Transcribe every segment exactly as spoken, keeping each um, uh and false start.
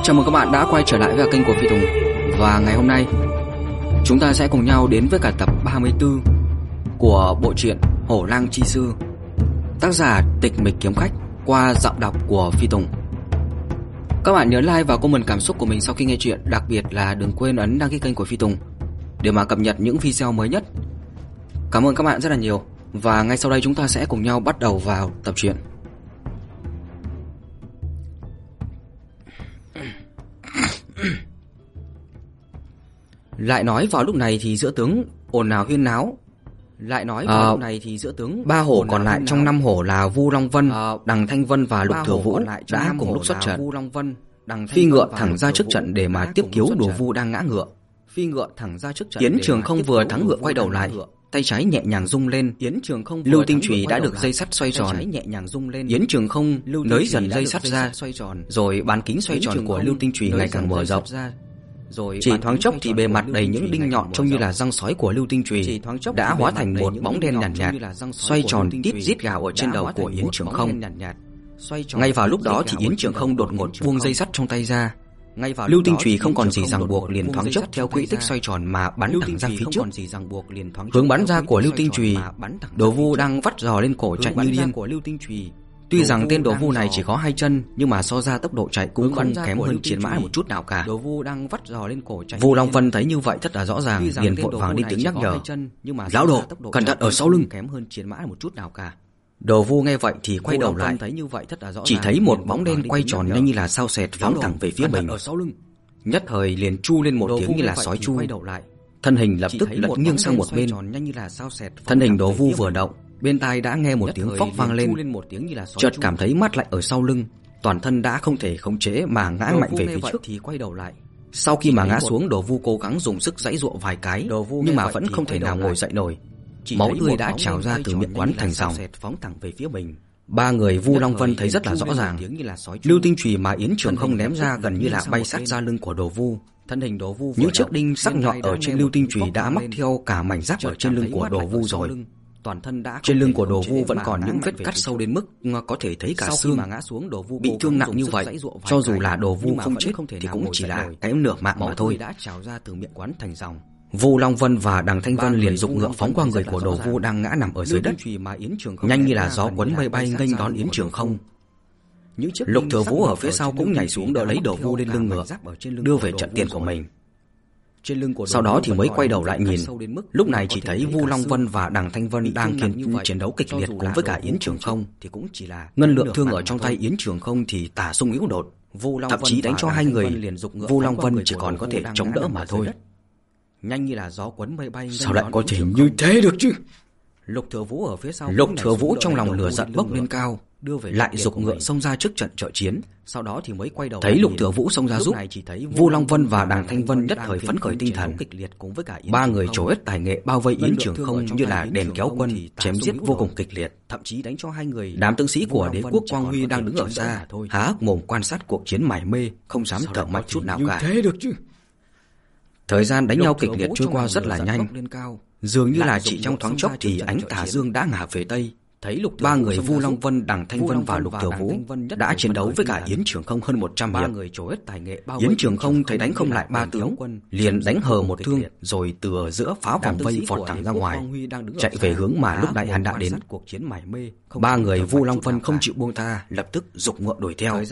Chào mừng các bạn đã quay trở lại với kênh của Phi Tùng. Và ngày hôm nay chúng ta sẽ cùng nhau đến với cả tập ba mươi tư của bộ truyện Hổ Lang Chi Sư, tác giả Tịch Mịch Kiếm Khách, qua giọng đọc của Phi Tùng. Các bạn nhớ like và comment cảm xúc của mình sau khi nghe chuyện, đặc biệt là đừng quên ấn đăng ký kênh của Phi Tùng để mà cập nhật những video mới nhất. Cảm ơn các bạn rất là nhiều. Và ngay sau đây chúng ta sẽ cùng nhau bắt đầu vào tập truyện. Lại nói vào lúc này thì giữa tướng ồn ào huyên náo. Lại nói vào à, lúc này thì giữa tướng ba hổ còn lại trong năm hổ là Vu Long Vân, à, Đằng Thanh Vân và Lục Thừa Vũ đã cùng lúc xuất trận. Phi ngựa thẳng ra trước trận để mà tiếp cứu Đồ Vu đang ngã ngựa. Phi ngựa thẳng ra trước trận. Yến Trường Không vừa thắng ngựa quay đầu lại, tay trái nhẹ nhàng rung lên. Yến Trường Không lưu tinh chùy đã được dây sắt xoay tròn. Yến Trường Không nới dần dây sắt ra, rồi bán kính xoay tròn của lưu tinh chùy ngày càng mở rộng. Chỉ thoáng chốc thì bề mặt đầy những đinh nhọn trông như là răng sói của lưu tinh chùy đã hóa thành một bóng đen nhàn nhạt, nhạt, xoay tròn tít rít gào ở trên đầu của Yến Trường Không. Ngay vào lúc đó thì Yến Trường Không đột ngột buông dây sắt trong tay ra. Lưu tinh chùy không còn gì ràng buộc, liền thoáng chốc theo quỹ tích xoay tròn mà bắn thẳng ra phía trước. Hướng bắn ra của lưu tinh chùy, Đồ Vu đang vắt giò lên cổ chạy như điên. Tuy rằng tên Đồ Vu này chỉ có hai chân, nhưng mà so ra tốc độ chạy cũng không kém hơn chiến mã một chút nào cả. Vu Long Vân thấy như vậy rất là rõ ràng, liền vội vàng đi tiếng nhắc nhở: "Lão Đồ, cẩn thận ở sau lưng." Đồ Vu nghe vậy thì quay đầu lại, chỉ thấy một bóng đen quay tròn nhanh như là sao sệt phóng thẳng về phía mình. Nhất thời liền chu lên một tiếng như là sói chu, thân hình lập tức lật nghiêng sang một bên. Thân hình Đồ Vu vừa động, bên tai đã nghe một tiếng phốc vang lên, chợt cảm thấy mát lạnh ở sau lưng, toàn thân đã không thể khống chế mà ngã mạnh về phía trước. Sau khi mà ngã xuống, Đồ Vu cố gắng dùng sức giãy giụa vài cái, nhưng mà vẫn không thể nào ngồi dậy nổi. Máu tươi đã trào ra từ miệng quán thành dòng. Ba người Vu Long Vân thấy rất là rõ ràng, lưu tinh chùy mà Yến Trường Không ném ra gần như là bay sát ra lưng của Đồ Vu. Những chiếc đinh sắc nhọn ở trên lưu tinh chùy đã móc theo cả mảnh giáp ở trên lưng của Đồ Vu rồi. Trên lưng của Đồ Vu vẫn còn những vết cắt sâu đến mức có thể thấy cả xương. Bị thương nặng như vậy, cho dù là Đồ Vu không chết thì cũng chỉ là kém nửa mạng mà thôi. Vu Long Vân và Đằng Thanh Vân liền giục ngựa phóng qua người của Đồ Vu đang ngã nằm ở dưới đất, nhanh như là gió cuốn mây bay nghênh đón Yến Trường Không. Lục Thừa Vũ ở phía sau cũng nhảy xuống đỡ lấy Đồ Vu lên lưng ngựa, đưa về trận tiền của mình. Sau đó thì mới quay đầu lại nhìn, lúc này chỉ thấy Vu Long Vân và Đằng Thanh Vân đang chiến chiến đấu kịch liệt cùng với cả Yến Trường Không. Ngân lượng thương ở trong tay Yến Trường Không thì tả sung yếu đột, thậm chí đánh cho hai người Vu Long Vân chỉ còn có thể chống đỡ mà thôi. Nhanh như là gió cuốn mây bay. Sao lại có thể như thế được chứ? Lục Thừa Vũ ở phía sau, Lục Thừa Vũ trong lòng lửa giận bốc lên cao, lại giục ngựa xông ra trước trận trợ chiến. Sau đó thì mới quay đầu thấy Lục Thừa Vũ xông ra giúp, Vu Long Vân và Đằng Thanh Vân nhất thời phấn khởi tinh thần. Ba người trổ hết tài nghệ bao vây Yến Trường Không như là đèn kéo quân, chém giết vô cùng kịch liệt. Thậm chí đánh cho hai người. Đám tướng sĩ của Đế quốc Quang Huy đang đứng ở xa, há hốc mồm quan sát cuộc chiến mải mê, không dám thở mạnh chút nào cả. Thế được chứ? Thời gian đánh nhau kịch liệt trôi qua rất là nhanh, dường như là chỉ trong thoáng chốc thì ánh tà dương đã ngả về tây. Ba người Vu Long Vân, Đằng Thanh Vân và Lục Thừa Vũ đã chiến đấu với cả Yến Trường Không hơn một trăm hiệp. Yến Trường Không thấy đánh không lại ba tướng, liền đánh hờ một thương, rồi từ ở giữa phá vòng vây vọt thẳng ra ngoài, chạy về hướng mà lúc nãy hắn đã đến. Ba người Vu Long Vân không chịu buông tha, lập tức giục ngựa đuổi theo.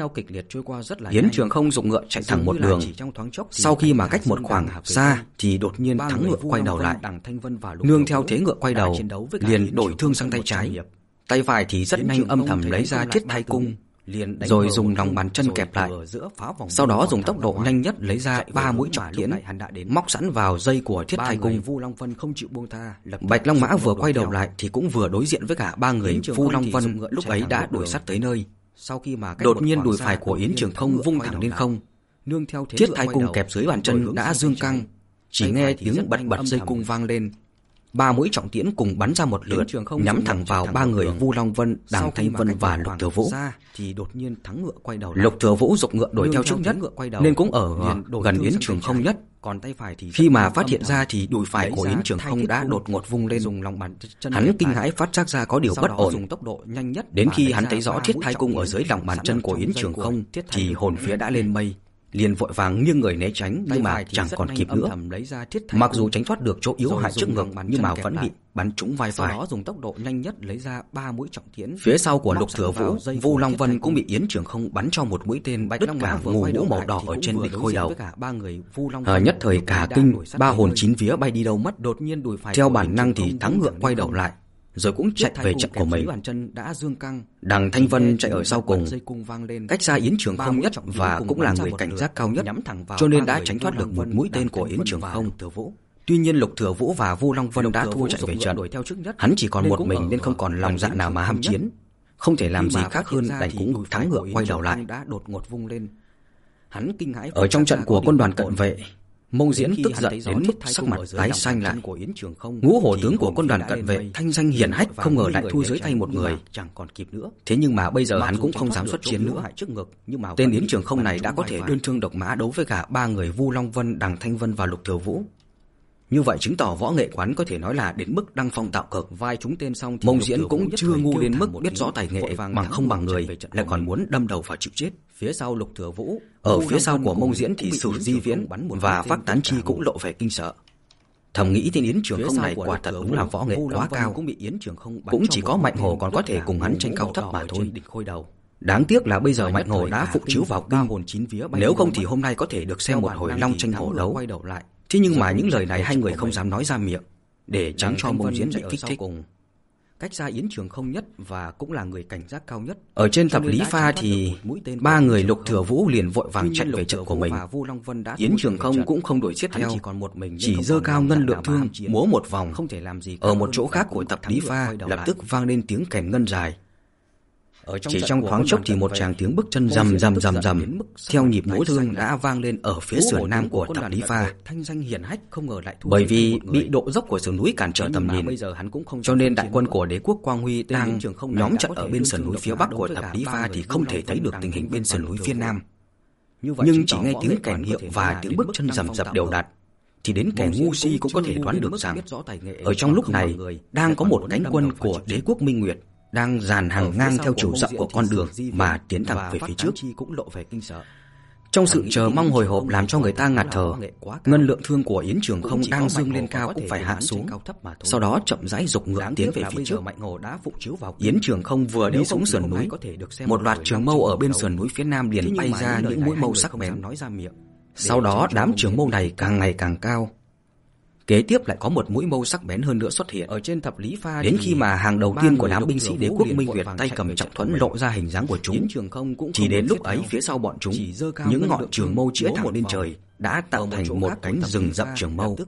Yến Trường Không giục ngựa chạy thẳng một đường. Sau khi mà cách một khoảng xa thì đột nhiên thắng ngựa quay đầu lại, nương theo thế ngựa quay đầu, liền đổi thương sang tay trái. Tay phải thì rất nhanh âm thầm lấy ra Thiết Thai Cung, rồi dùng lòng bàn chân kẹp lại. Sau đó dùng tốc độ nhanh nhất lấy ra ba mũi trọng tiễn, móc sẵn vào dây của Thiết Thai Cung. Bạch Long Mã vừa quay đầu lại thì cũng vừa đối diện với cả ba người Vu Long Vân lúc ấy đã đuổi sát tới nơi. Đột nhiên đùi phải của Yến Trường Không vung thẳng lên không, Thiết Thai Cung kẹp dưới bàn chân đã dương căng, chỉ nghe tiếng bật bật dây cung vang lên. Ba mũi trọng tiễn cùng bắn ra một lượt, nhắm thẳng vào ba người Vu Long Vân, Đằng Thanh Vân và Lục Thừa Vũ. Lục Thừa Vũ giục ngựa đuổi theo trước nhất, nên cũng ở gần Yến Trường Không nhất. Khi mà phát hiện ra thì đùi phải của Yến Trường Không đã đột ngột vung lên. Hắn kinh hãi phát giác ra có điều bất ổn. Đến khi hắn thấy rõ Thiết Thai Cung ở dưới lòng bàn chân của Yến Trường Không thì hồn vía đã lên mây. liền vội vàng nghiêng người né tránh, nhưng mà chẳng còn kịp nữa. Mặc dù tránh thoát được chỗ yếu hại trước ngực, nhưng mà vẫn bị bắn trúng vai phải. Dùng tốc độ nhanh nhất lấy ra ba mũi trọng tiễn. Phía sau của Lục Thừa Vũ, Vu Long Vân cũng bị Yến Trường Không bắn cho một mũi tên đứt cả ngũ mũ màu đỏ ở trên đỉnh khôi đầu. À, nhất thời cả kinh, ba hồn chín vía bay đi đâu mất. Đột nhiên đùi phải theo bản năng thì thắng ngựa quay đầu lại, rồi cũng chạy về trận của mình. Đằng Thanh Vân chạy ở sau cùng, cách xa Yến Trường Không nhất và cũng là người cảnh giác cao nhất, cho nên đã tránh thoát được một mũi tên của Yến Trường Không. Tuy nhiên Lục Thừa Vũ và Vu Long Vân đã thua chạy về trận. Hắn chỉ còn một mình nên không còn lòng dạ nào mà ham chiến, không thể làm gì khác hơn đành cũng thắng ngựa quay đầu lại. Ở trong trận của quân đoàn cận vệ, Mông Diễn tức giận đến mức sắc mặt tái xanh lại. Ngũ hổ tướng của quân đoàn cận vệ thanh danh hiển hách không ngờ lại thua dưới tay một người. Thế nhưng mà bây giờ hắn cũng không dám xuất chiến nữa. Tên Yến Trường Không này đã có thể đơn thương độc mã đấu với cả ba người Vu Long Vân, Đằng Thanh Vân và Lục Thừa Vũ. Như vậy chứng tỏ võ nghệ quán có thể nói là đến mức đăng phong tạo cực. Vai trúng tên xong, Mông Diễn cũng chưa ngu đến mức biết rõ tài nghệ bằng không bằng người, lại còn muốn đâm đầu vào chịu chết. Phía sau Lục Thừa Vũ, ở phía sau của Mông Diễn thì Sử Di Viễn và Phác Tán Chi cũng lộ vẻ kinh sợ. Thầm nghĩ tên Yến Trường Không này quả thật đúng là võ nghệ quá cao, cũng chỉ có Mạnh Hổ còn có thể cùng hắn tranh cao thấp mà thôi. Đáng tiếc là bây giờ Mạnh Hổ đã phụ chiếu vào kinh, nếu không thì hôm nay có thể được xem một hồi long tranh hổ đấu. Thế nhưng mà những lời này hai người không dám nói ra miệng, để tránh cho Mông Diễn bị kích thích. Cách xa Yến Trường Không nhất và cũng là người cảnh giác cao nhất. Ở trên thập lý pha thì ba người Lục Thừa Vũ liền vội vàng chạy về trận của mình. Yến Trường Không cũng không đuổi giết theo, chỉ giơ cao ngân lượng thương múa một vòng. Ở một chỗ khác của thập lý pha lập tức vang lên tiếng kèn ngân dài. Chỉ trong thoáng chốc thì một tràng tiếng bước chân rầm rầm rầm rầm theo nhịp múa thương đã vang lên ở phía sườn nam của thập lý pha. Bởi vì bị độ dốc của sườn núi cản trở tầm nhìn, cho nên đại quân của đế quốc Quang Huy đang nhóm trận ở bên sườn núi phía bắc của thập lý pha thì không thể thấy được tình hình bên sườn núi phía nam. Nhưng chỉ nghe tiếng kèn hiệu và tiếng bước chân rầm rập đều đặn thì đến kẻ ngu si cũng có thể đoán được rằng ở trong lúc này đang có một cánh quân của đế quốc Minh Nguyệt đang dàn hàng ngang theo chiều rộng của con đường mà tiến thẳng về phía trước. Trong sự chờ mong hồi hộp làm cho người ta ngạt thở, ngân lượng thương của Yến Trường Không đang dâng lên cao cũng phải hạ xuống, sau đó chậm rãi giục ngựa tiến về phía trước. Yến Trường Không vừa đi xuống sườn núi, một loạt trường mâu ở bên sườn núi phía nam liền bay ra những mũi mâu sắc bén. Sau đó đám trường mâu này càng ngày càng cao. Kế tiếp lại có một mũi mâu sắc bén hơn nữa xuất hiện ở trên thập lý pha. Đến khi mà hàng đầu tiên của đám binh sĩ đế quốc Minh Nguyệt tay cầm trọng thuẫn lộ ra hình dáng của chúng, chỉ đến lúc ấy phía sau bọn chúng những ngọn trường mâu chĩa thẳng lên trời đã tạo thành một cánh rừng rậm trường mâu.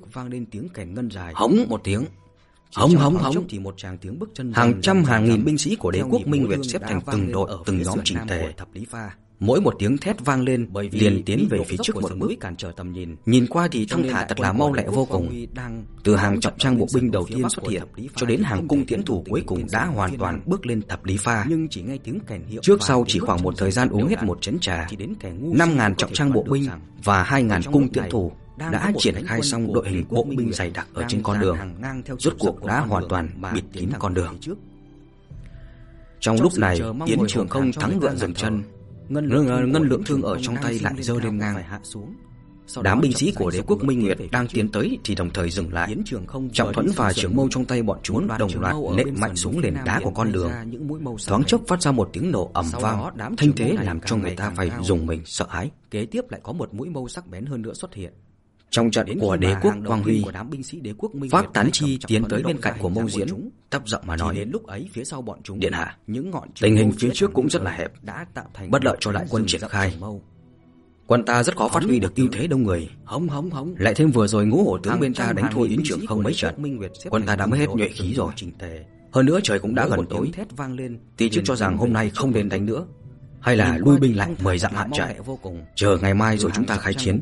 Hống một tiếng, hống hống hống, hàng trăm hàng nghìn binh sĩ của đế quốc Minh Nguyệt xếp thành từng đội từng nhóm chỉnh tề. Mỗi một tiếng thét vang lên liền tiến về phía trước một bước. Nhìn qua thì thong thả thật là mau lẹ vô cùng. Từ hàng trọng trang bộ binh đầu tiên xuất hiện cho đến hàng cung tiễn thủ cuối cùng đã hoàn toàn bước lên thập lý pha. Trước sau chỉ khoảng một thời gian uống hết một chén trà, năm ngàn trọng trang bộ binh và hai ngàn cung tiễn thủ đã triển khai xong đội hình bộ binh dày đặc ở trên con đường, rốt cuộc đã hoàn toàn bịt kín con đường. Trong lúc này, Yến Trường Không thắng ngựa dừng chân. Ngân, ngân, ngân lượng thương ở trong tay lại giơ lên ngang. Đám binh sĩ của đế quốc Minh Nguyệt đang tiến tới thì đồng thời dừng lại. Trọng thuẫn và trường mâu trong tay bọn chúng đồng loạt nện mạnh xuống nền đá của con đường. Thoáng chốc phát ra một tiếng nổ ầm vang, thanh thế làm cho người ta phải rùng mình sợ hãi. Kế tiếp lại có một mũi mâu sắc bén hơn nữa xuất hiện. Trong trận của đế quốc Quang Huy, Phác Tán Chi tiến tới bên cạnh của Mông Diễn, thấp giọng mà nói: Điện hạ, tình hình phía trước cũng rất là hẹp, bất lợi cho đại quân triển khai. Quân ta rất khó phát huy được ưu thế đông người. Lại thêm vừa rồi ngũ hổ tướng bên ta đánh thua Yến Trường Không mấy trận, quân ta đã mất hết nhuệ khí rồi. Hơn nữa trời cũng đã gần tối, tỷ chức cho rằng hôm nay không đến đánh nữa, hay là lui binh lại mười dặm hạn trại, chờ ngày mai rồi chúng ta khai chiến.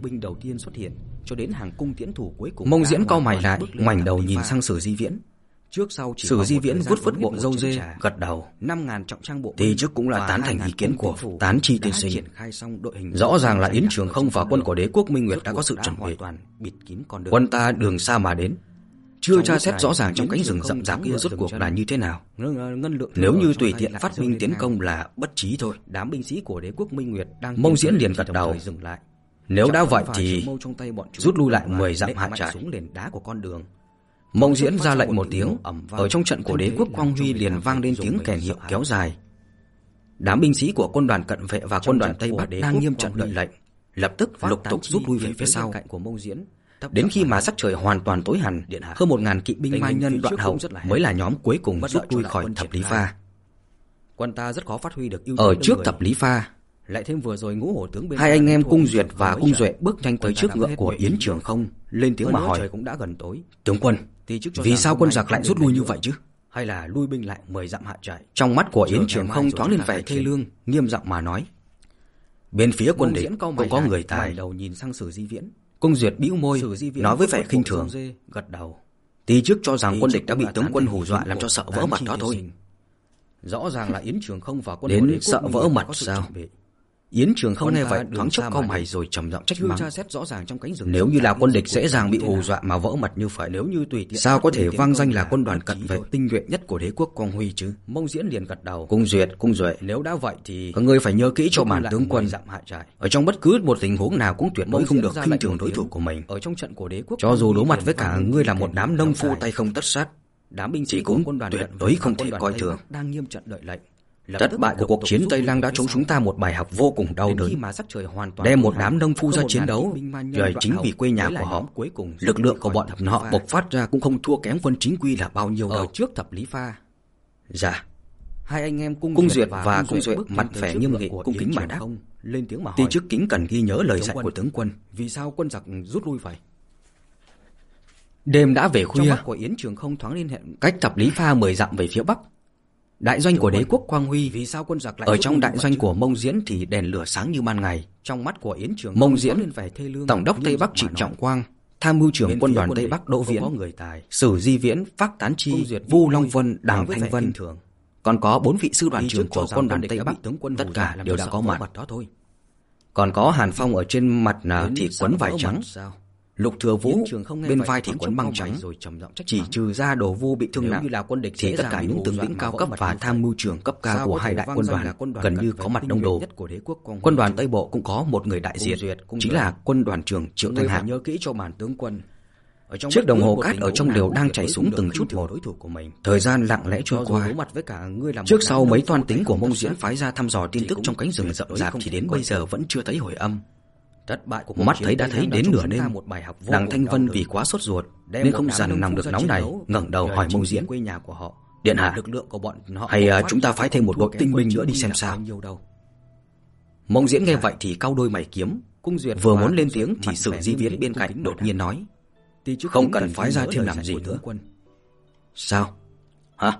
Mông Diễn cau mày lại, ngoảnh đầu nhìn sang Sử Di Viễn. Sử Di Viễn vuốt vuốt bộ râu dê, gật đầu. Thì trước cũng là tán thành ý kiến của Tán Chi tiên sinh. Rõ ràng là Yến Trường Không và quân của đế quốc Minh Nguyệt đã có sự chuẩn bị. Quân ta đường xa mà đến, chưa tra xét rõ ràng trong cánh rừng rậm rạp kia rốt cuộc là như thế nào. Nếu như tùy tiện phát binh tiến công là bất trí thôi. Mông Diễn liền gật đầu. Nếu đã vậy thì rút lui lại mười dặm hạ trại. Mông Diễn ra lệnh một tiếng, ở trong trận của đế quốc Quang Huy liền vang lên tiếng kèn hiệu kéo dài. Đám binh sĩ của quân đoàn cận vệ và quân đoàn Tây Bắc đang nghiêm trận đợi lệnh, lập tức lục tục rút lui về phía sau. Đến khi mà sắc trời hoàn toàn tối hẳn, hơn một ngàn kỵ binh Mai Nhân Đoạn Hậu mới là nhóm cuối cùng rút lui khỏi Thập Lý Pha. Quân ta rất khó phát huy được ưu Ở trước Thập Lý Pha, lại thêm vừa rồi Ngũ Hổ tướng bên hai anh em Cung Duyệt và Cung Duệ bước nhanh tới trước ngựa của Yến Trường Không, lên tiếng mà hỏi: cũng đã gần tối. Tướng quân, vì sao quân giặc lại rút lui như vậy chứ? Hay là lui binh lại mười dặm hạ trại? Trong mắt của Yến Trường Không thoáng lên vẻ thê lương, nghiêm giọng mà nói: bên phía quân địch cũng có người tài. Đầu nhìn sang Sử Di Viễn. Cung Duyệt bĩu môi, nói với vẻ khinh thường: gật đầu. Tí trước cho rằng quân địch đã bị tướng quân hù dọa làm cho sợ vỡ mật đó thôi. Rõ ràng là Yến Trường Không và quân đến sợ vỡ mật sao? Yến Trường Không nghe vậy thoáng chốc cau mày rồi trầm giọng trách mắng: nếu như là quân địch dễ dàng bị hù dọa mà vỡ mật như vậy, nếu như tùy tiện, sao có thể vang danh là quân đoàn cận vệ tinh nhuệ nhất của đế quốc Quang Huy chứ? Mông Diễn liền gật đầu: Cung Duyệt, Cung Duệ, nếu đã vậy thì các ngươi phải nhớ kỹ cho bản tướng quân, ở trong bất cứ một tình huống nào cũng tuyệt đối không được khinh thường đối thủ của mình. Ở trong trận của đế quốc, cho dù đối mặt với cả ngươi là một đám nông phu tay không tất sát, đám binh sĩ cũng quân đoàn tuyệt đối không thể coi thường. Đang nghiêm trận đợi lệnh. Thất bại của cuộc chiến Tây Lăng đã cho chúng ta một bài học vô cùng đau đớn. Đem một đám nông phu ra chiến đấu, rồi chính vì quê nhà của họ, lực lượng của bọn họ bộc phát ra cũng không thua kém quân chính quy là bao nhiêu đâu. Ở trước Thập Lý Pha, dạ. hai anh em Cung, Cung Duyệt và Cung Duệ mặt vẻ nghiêm nghị cung kính mà đáp: lên tiếng mà hỏi. Ti trước kính cần ghi nhớ lời dạy của tướng quân. Vì sao quân giặc rút lui vậy? Đêm đã về khuya, trong mắt của Yến Trường Không thoáng liên hệ cách Thập Lý Pha mười dặm về phía bắc, đại doanh của đế quốc Quang Huy. Vì sao quân giặc lại ở trong đại doanh của Mông Diễn thì đèn lửa sáng như ban ngày. Trong mắt của Yến Trường Mông Diễn, tổng đốc Tây Bắc Trịnh Trọng Quang, tham mưu trưởng quân đoàn Tây Bắc Đỗ Viễn, Sử Di Viễn, Phác Tán Chi, Vu Long Vân, Đàng Thanh Vân, còn có bốn vị sư đoàn trưởng của quân đoàn Tây Bắc, tất cả đều đã có mặt. Còn có Hàn Phong ở trên mặt thì quấn vải trắng, Lục Thừa Vũ bên vai thì quấn băng trắng. Chỉ trừ ra Đồ Vu bị thương nặng thì tất cả những tướng lĩnh cao cấp và tham mưu trưởng cấp cao của hai đại quân đoàn gần như có mặt đông đủ. Quân đoàn Tây Bộ cũng có một người đại diện, chính là quân đoàn trưởng Triệu Thanh Hạc. Chiếc đồng hồ cát ở trong lều đang chảy xuống từng chút một. Thời gian lặng lẽ trôi qua. Trước sau mấy toan tính của Mông Diễn phái ra thăm dò tin tức trong cánh rừng rậm rạp thì đến bây giờ vẫn chưa thấy hồi âm. Mắt thấy đã thấy đến nửa đêm, Đằng Thanh Vân vì quá sốt ruột nên không dằn nằm được nóng này, ngẩng đầu hỏi Mông Diễn: Điện hạ, hay chúng ta phái thêm một đội tinh binh nữa đi xem sao? Mông Diễn nghe vậy thì cau đôi mày kiếm, vừa muốn lên tiếng thì Sử Di Viễn bên cạnh đột nhiên nói: không cần phái ra thêm làm gì nữa. Sao? Hả?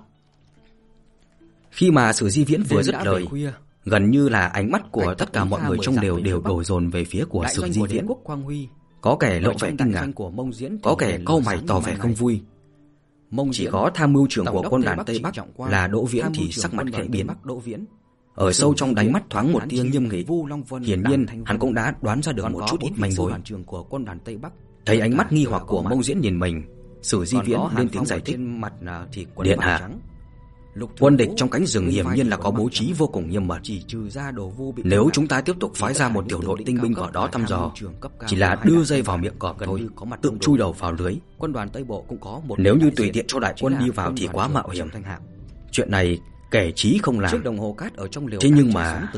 Khi mà Sử Di Viễn vừa dứt lời, gần như là ánh mắt của tất cả mọi người trong lều đều đổ dồn về phía của Sử Di Viễn. Có kẻ lộ vẻ kinh ngạc, có kẻ cau mày tỏ vẻ không vui. Chỉ có tham mưu trưởng của quân đoàn Tây Bắc là Đỗ Viễn thì sắc mặt khẽ biến. Ở sâu trong đáy mắt thoáng một tia nghiêm nghị, hiển nhiên hắn cũng đã đoán ra được một chút ít manh mối. Thấy ánh mắt nghi hoặc của Mông Diễn nhìn mình, Sử Di Viễn lên tiếng giải thích: Điện hạ, quân địch trong cánh rừng hiển nhiên là có bố trí vô cùng nghiêm mật. Nếu chúng ta tiếp tục phái ra một tiểu đội tinh binh vào đó thăm dò, chỉ là đưa dây vào miệng cọp thôi, tự chui đầu vào lưới. Nếu như tùy tiện cho đại quân đi vào thì quá mạo hiểm. Chuyện này kẻ trí không làm. Thế nhưng mà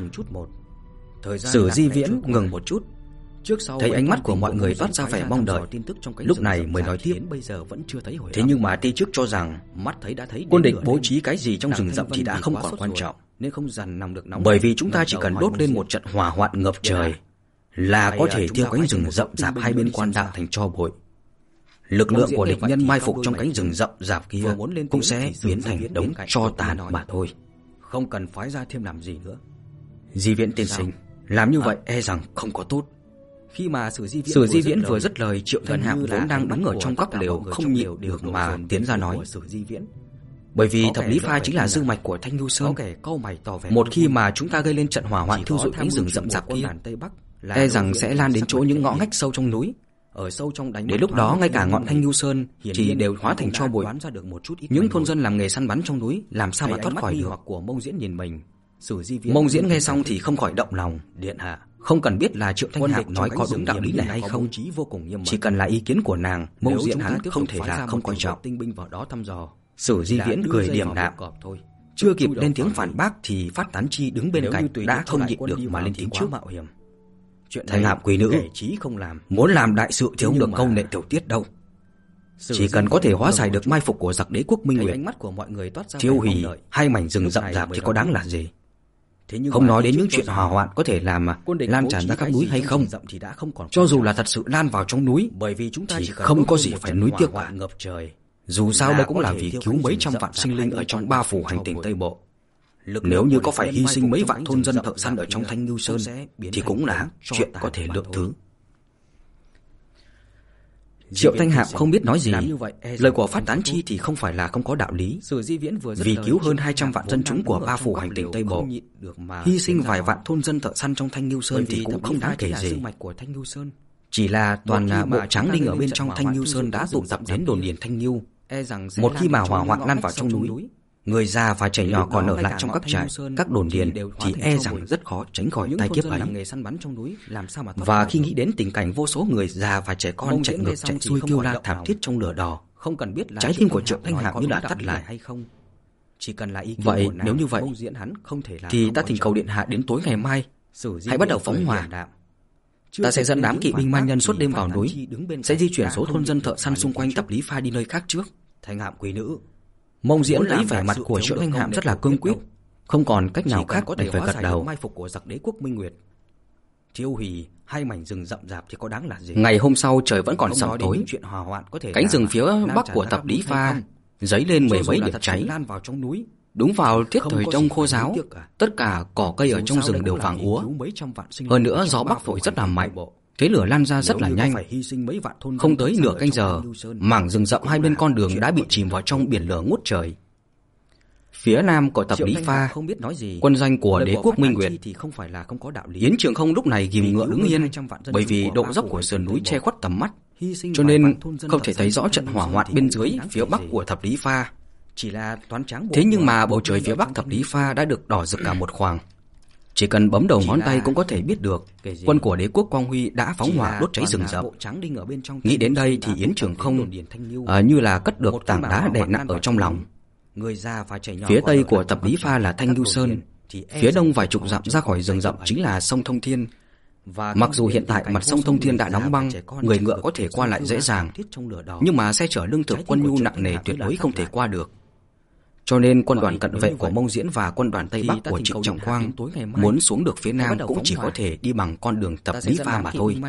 Sử Di Viễn ngừng một chút, thấy ánh mắt của mọi người toát ra vẻ mong đợi, lúc này mới nói tiếp: thế nhưng mà ti trước cho rằng quân địch bố trí cái gì trong rừng rậm thì đã không còn quan trọng, bởi vì chúng ta chỉ cần đốt lên một trận hỏa hoạn ngập trời là có thể thiêu cánh rừng rậm rạp hai bên quan đạo thành tro bụi. Lực lượng của địch nhân mai phục trong cánh rừng rậm rạp kia cũng sẽ biến thành đống tro tàn mà thôi. Không cần phái ra thêm làm gì nữa. Di Viễn tiên sinh, làm như vậy e rằng không có tốt. Khi mà Sử Di Viễn, Sử Di Viễn vừa dứt lời, Triệu Thanh Hạc vốn đang đứng ở trong góc lều không nhịn được mà tiến ra nói: bởi vì Thập Lý Pha chính là dương mạch của Thanh Lưu Sơn. Một khi mà chúng ta gây lên trận hỏa hoạn thiêu rụi cánh rừng rậm rạp kia, e rằng sẽ lan đến chỗ những ngõ ngách sâu trong núi. Đến lúc đó ngay cả ngọn Thanh Lưu Sơn chỉ đều hóa thành tro bụi. Những thôn dân làm nghề săn bắn trong núi làm sao mà thoát khỏi được. Mông Diễn nghe xong thì không khỏi động lòng: Điện hạ, Không cần biết là Triệu Thanh Hạc nói có đúng đạo lý này hay không, chỉ cần là ý kiến của nàng, Mông Diễn hắn không thể là không coi trọng. Sử Di Viễn cười điềm đạm, chưa kịp lên tiếng phản bác thì Phát Tán Chi đứng bên cạnh đã không nhịn được mà lên tiếng trước. Thanh Hạc quý nữ, muốn làm đại sự thì không được câu nệ tiểu tiết đâu. Chỉ cần có thể hóa giải được mai phục của giặc Đế quốc Minh Nguyệt, tiêu hủy hai mảnh rừng rậm rạp thì có đáng là gì. Không nói đến những chuyện hỏa hoạn có thể làm lan tràn ra khắp núi hay không, cho dù là thật sự lan vào trong núi thì không có gì phải nuối tiếc cả. Dù sao đây cũng là vì cứu mấy trăm vạn sinh linh ở trong ba phủ hành tỉnh Tây Bộ. Nếu như có phải hy sinh mấy vạn thôn dân thợ săn ở trong Thanh Ngưu Sơn thì cũng là chuyện có thể lượng thứ. Triệu Thanh Hạc không biết nói gì. Lời của Phát Tán Chi thì không phải là không có đạo lý. Vì cứu hơn hai trăm vạn dân chúng của ba phủ hành tỉnh Tây Bộ, hy sinh vài vạn thôn dân thợ săn trong Thanh Ngưu Sơn thì cũng không đáng kể gì. Chỉ là toàn bộ tráng đinh ở bên trong Thanh Ngưu Sơn đã tụ tập đến đồn điền Thanh Ngưu. Một khi mà hỏa hoạn lan vào trong núi, người già và trẻ nhỏ còn ở lại trong các trại, các đồn điền thì e rằng rất khó tránh khỏi tai kiếp ấy. Và khi nghĩ đến tình cảnh vô số người già và trẻ con chạy ngược chạy xuôi kêu la thảm thiết trong lửa đỏ, trái tim của Triệu Thanh Hạc như đã tắt lại. Vậy nếu như vậy thì ta thỉnh cầu điện hạ đến tối ngày mai hãy bắt đầu phóng hỏa. Ta sẽ dẫn đám kỵ binh man nhân suốt đêm vào núi, sẽ di chuyển số thôn dân thợ săn xung quanh Tập Lý Pha đi nơi khác trước. Thanh Hạm quý nữ. Mông Diễn thấy vẻ mặt của Triệu Thanh Hạm rất là cương quyết, không còn cách nào khác để phải gật đầu. Tiêu hủy hai mảnh rừng rậm rạp thì có đáng là gì. Ngày hôm sau trời vẫn còn sẩm tối, cánh rừng phía bắc của Tập Lý Pha dấy lên mười mấy điểm cháy. Đúng vào tiết thời trong khô giáo, tất cả cỏ cây ở trong rừng đều vàng úa. Hơn nữa gió bắc thổi rất là mạnh, thế lửa lan ra rất là nhanh. Không tới nửa canh giờ, mảng rừng rậm hai bên con đường đã bị chìm vào trong biển lửa ngút trời. Phía nam của Tập Lý Pha, quân doanh của Đế quốc Minh Nguyệt, Yến Trường Không lúc này ghìm ngựa đứng yên, bởi vì độ dốc của sườn núi che khuất tầm mắt, cho nên không thể thấy rõ trận hỏa hoạn bên dưới phía bắc của Thập Lý Pha. Thế nhưng mà bầu trời phía bắc Thập Lý Pha đã được đỏ rực cả một khoảng. Chỉ cần bấm đầu ngón tay cũng có thể biết được quân của Đế quốc Quang Huy đã phóng hỏa đốt cháy rừng rậm. Nghĩ đến đây thì Yến Trường Không à, như là cất được tảng đá đè nặng ở trong lòng. Phía tây của Tập Lý Pha là Thanh Ngưu Sơn, phía đông vài chục dặm ra khỏi rừng rậm chính là sông Thông Thiên. Mặc dù hiện tại mặt sông Thông Thiên đã đóng băng, người ngựa có thể qua lại dễ dàng, nhưng mà xe chở lương thực quân nhu nặng nề tuyệt đối không thể qua được. Cho nên quân đoàn cận vệ của Mông Diễn và quân đoàn Tây Bắc của Trịnh Trọng Quang muốn xuống được phía nam cũng chỉ có thể đi bằng con đường Tập Lý Pha mà thôi.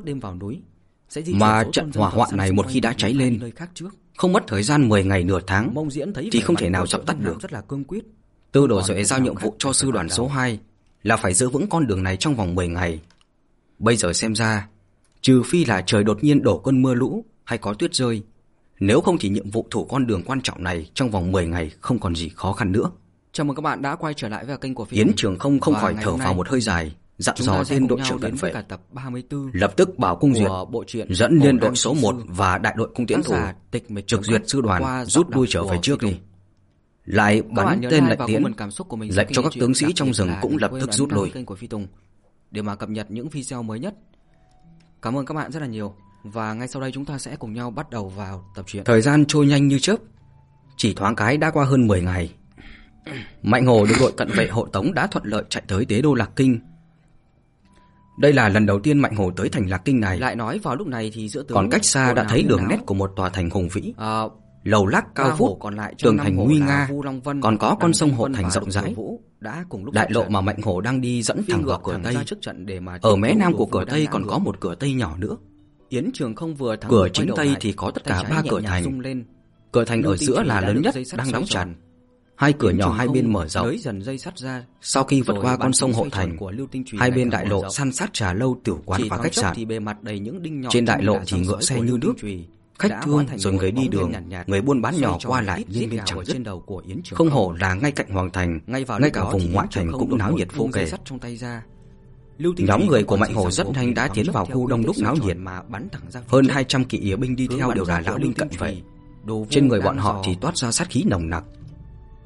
Mà trận hỏa hoạn này một khi đã cháy lên, không mất thời gian mười ngày nửa tháng thì không thể nào dập tắt được. Tư Đồ Duệ giao nhiệm vụ cho sư đoàn số hai là phải giữ vững con đường này trong vòng mười ngày. Bây giờ xem ra, trừ phi là trời đột nhiên đổ cơn mưa lũ hay có tuyết rơi, nếu không thì nhiệm vụ thủ con đường quan trọng này trong vòng mười ngày không còn gì khó khăn nữa. Chào mừng các bạn đã quay trở lại với kênh của Phi Yến Trường Không không khỏi thở phào một hơi dài, dặn dò tên đội trưởng cận vệ lập tức bảo Cung Duyệt dẫn liên đội số một và đại đội cung tiễn thủ trực duyệt sư đoàn rút lui trở về trước đi. Lại bắn tên lệnh tiễn, lệnh cho các tướng sĩ trong rừng cũng lập tức rút lui. Để mà cập nhật những video mới nhất. Cảm ơn các bạn rất là nhiều. Và ngay sau đây chúng ta sẽ cùng nhau bắt đầu vào tập truyện. Thời gian trôi nhanh như chớp, chỉ thoáng cái đã qua hơn mười ngày. Mạnh Hồ được đội cận vệ hộ tống đã thuận lợi chạy tới Đế đô Lạc Kinh. Đây là lần đầu tiên Mạnh Hồ tới thành Lạc Kinh này. Lại nói vào lúc này thì giữa tướng còn cách xa đã thấy đường nét của một tòa thành hùng vĩ, à, lầu lác cao vút, tường thành nguy nga, còn có con sông Hộ Thành rộng rãi. Đại lộ mà Mạnh Hồ đang đi dẫn thẳng vào cửa Tây. Ở mé nam của cửa Tây còn có một cửa Tây nhỏ nữa. Yến Trường Không vừa thắng cửa chính Tây thì có tất cả ba cửa thành. Cửa thành ở giữa là lớn nhất đang đóng chặt. Hai cửa nhỏ hai bên mở rộng. Sau khi vượt qua con sông Hộ Thành, hai bên đại lộ san sát trà lâu, tiểu quán và khách sạn. Trên đại lộ thì ngựa xe như nước, khách thương rồi người đi đường, người buôn bán nhỏ qua lại liên miên chẳng dứt. Không hổ là ngay cạnh hoàng thành, ngay cả vùng ngoại thành cũng náo nhiệt vô kể. Nhóm người của Mạnh Hồ rất nhanh đã tiến vào khu đông đúc náo nhiệt. Hơn hai trăm kỵ binh đi theo đều là lão binh cận vệ. Trên người bọn họ thì toát ra sát khí nồng nặc.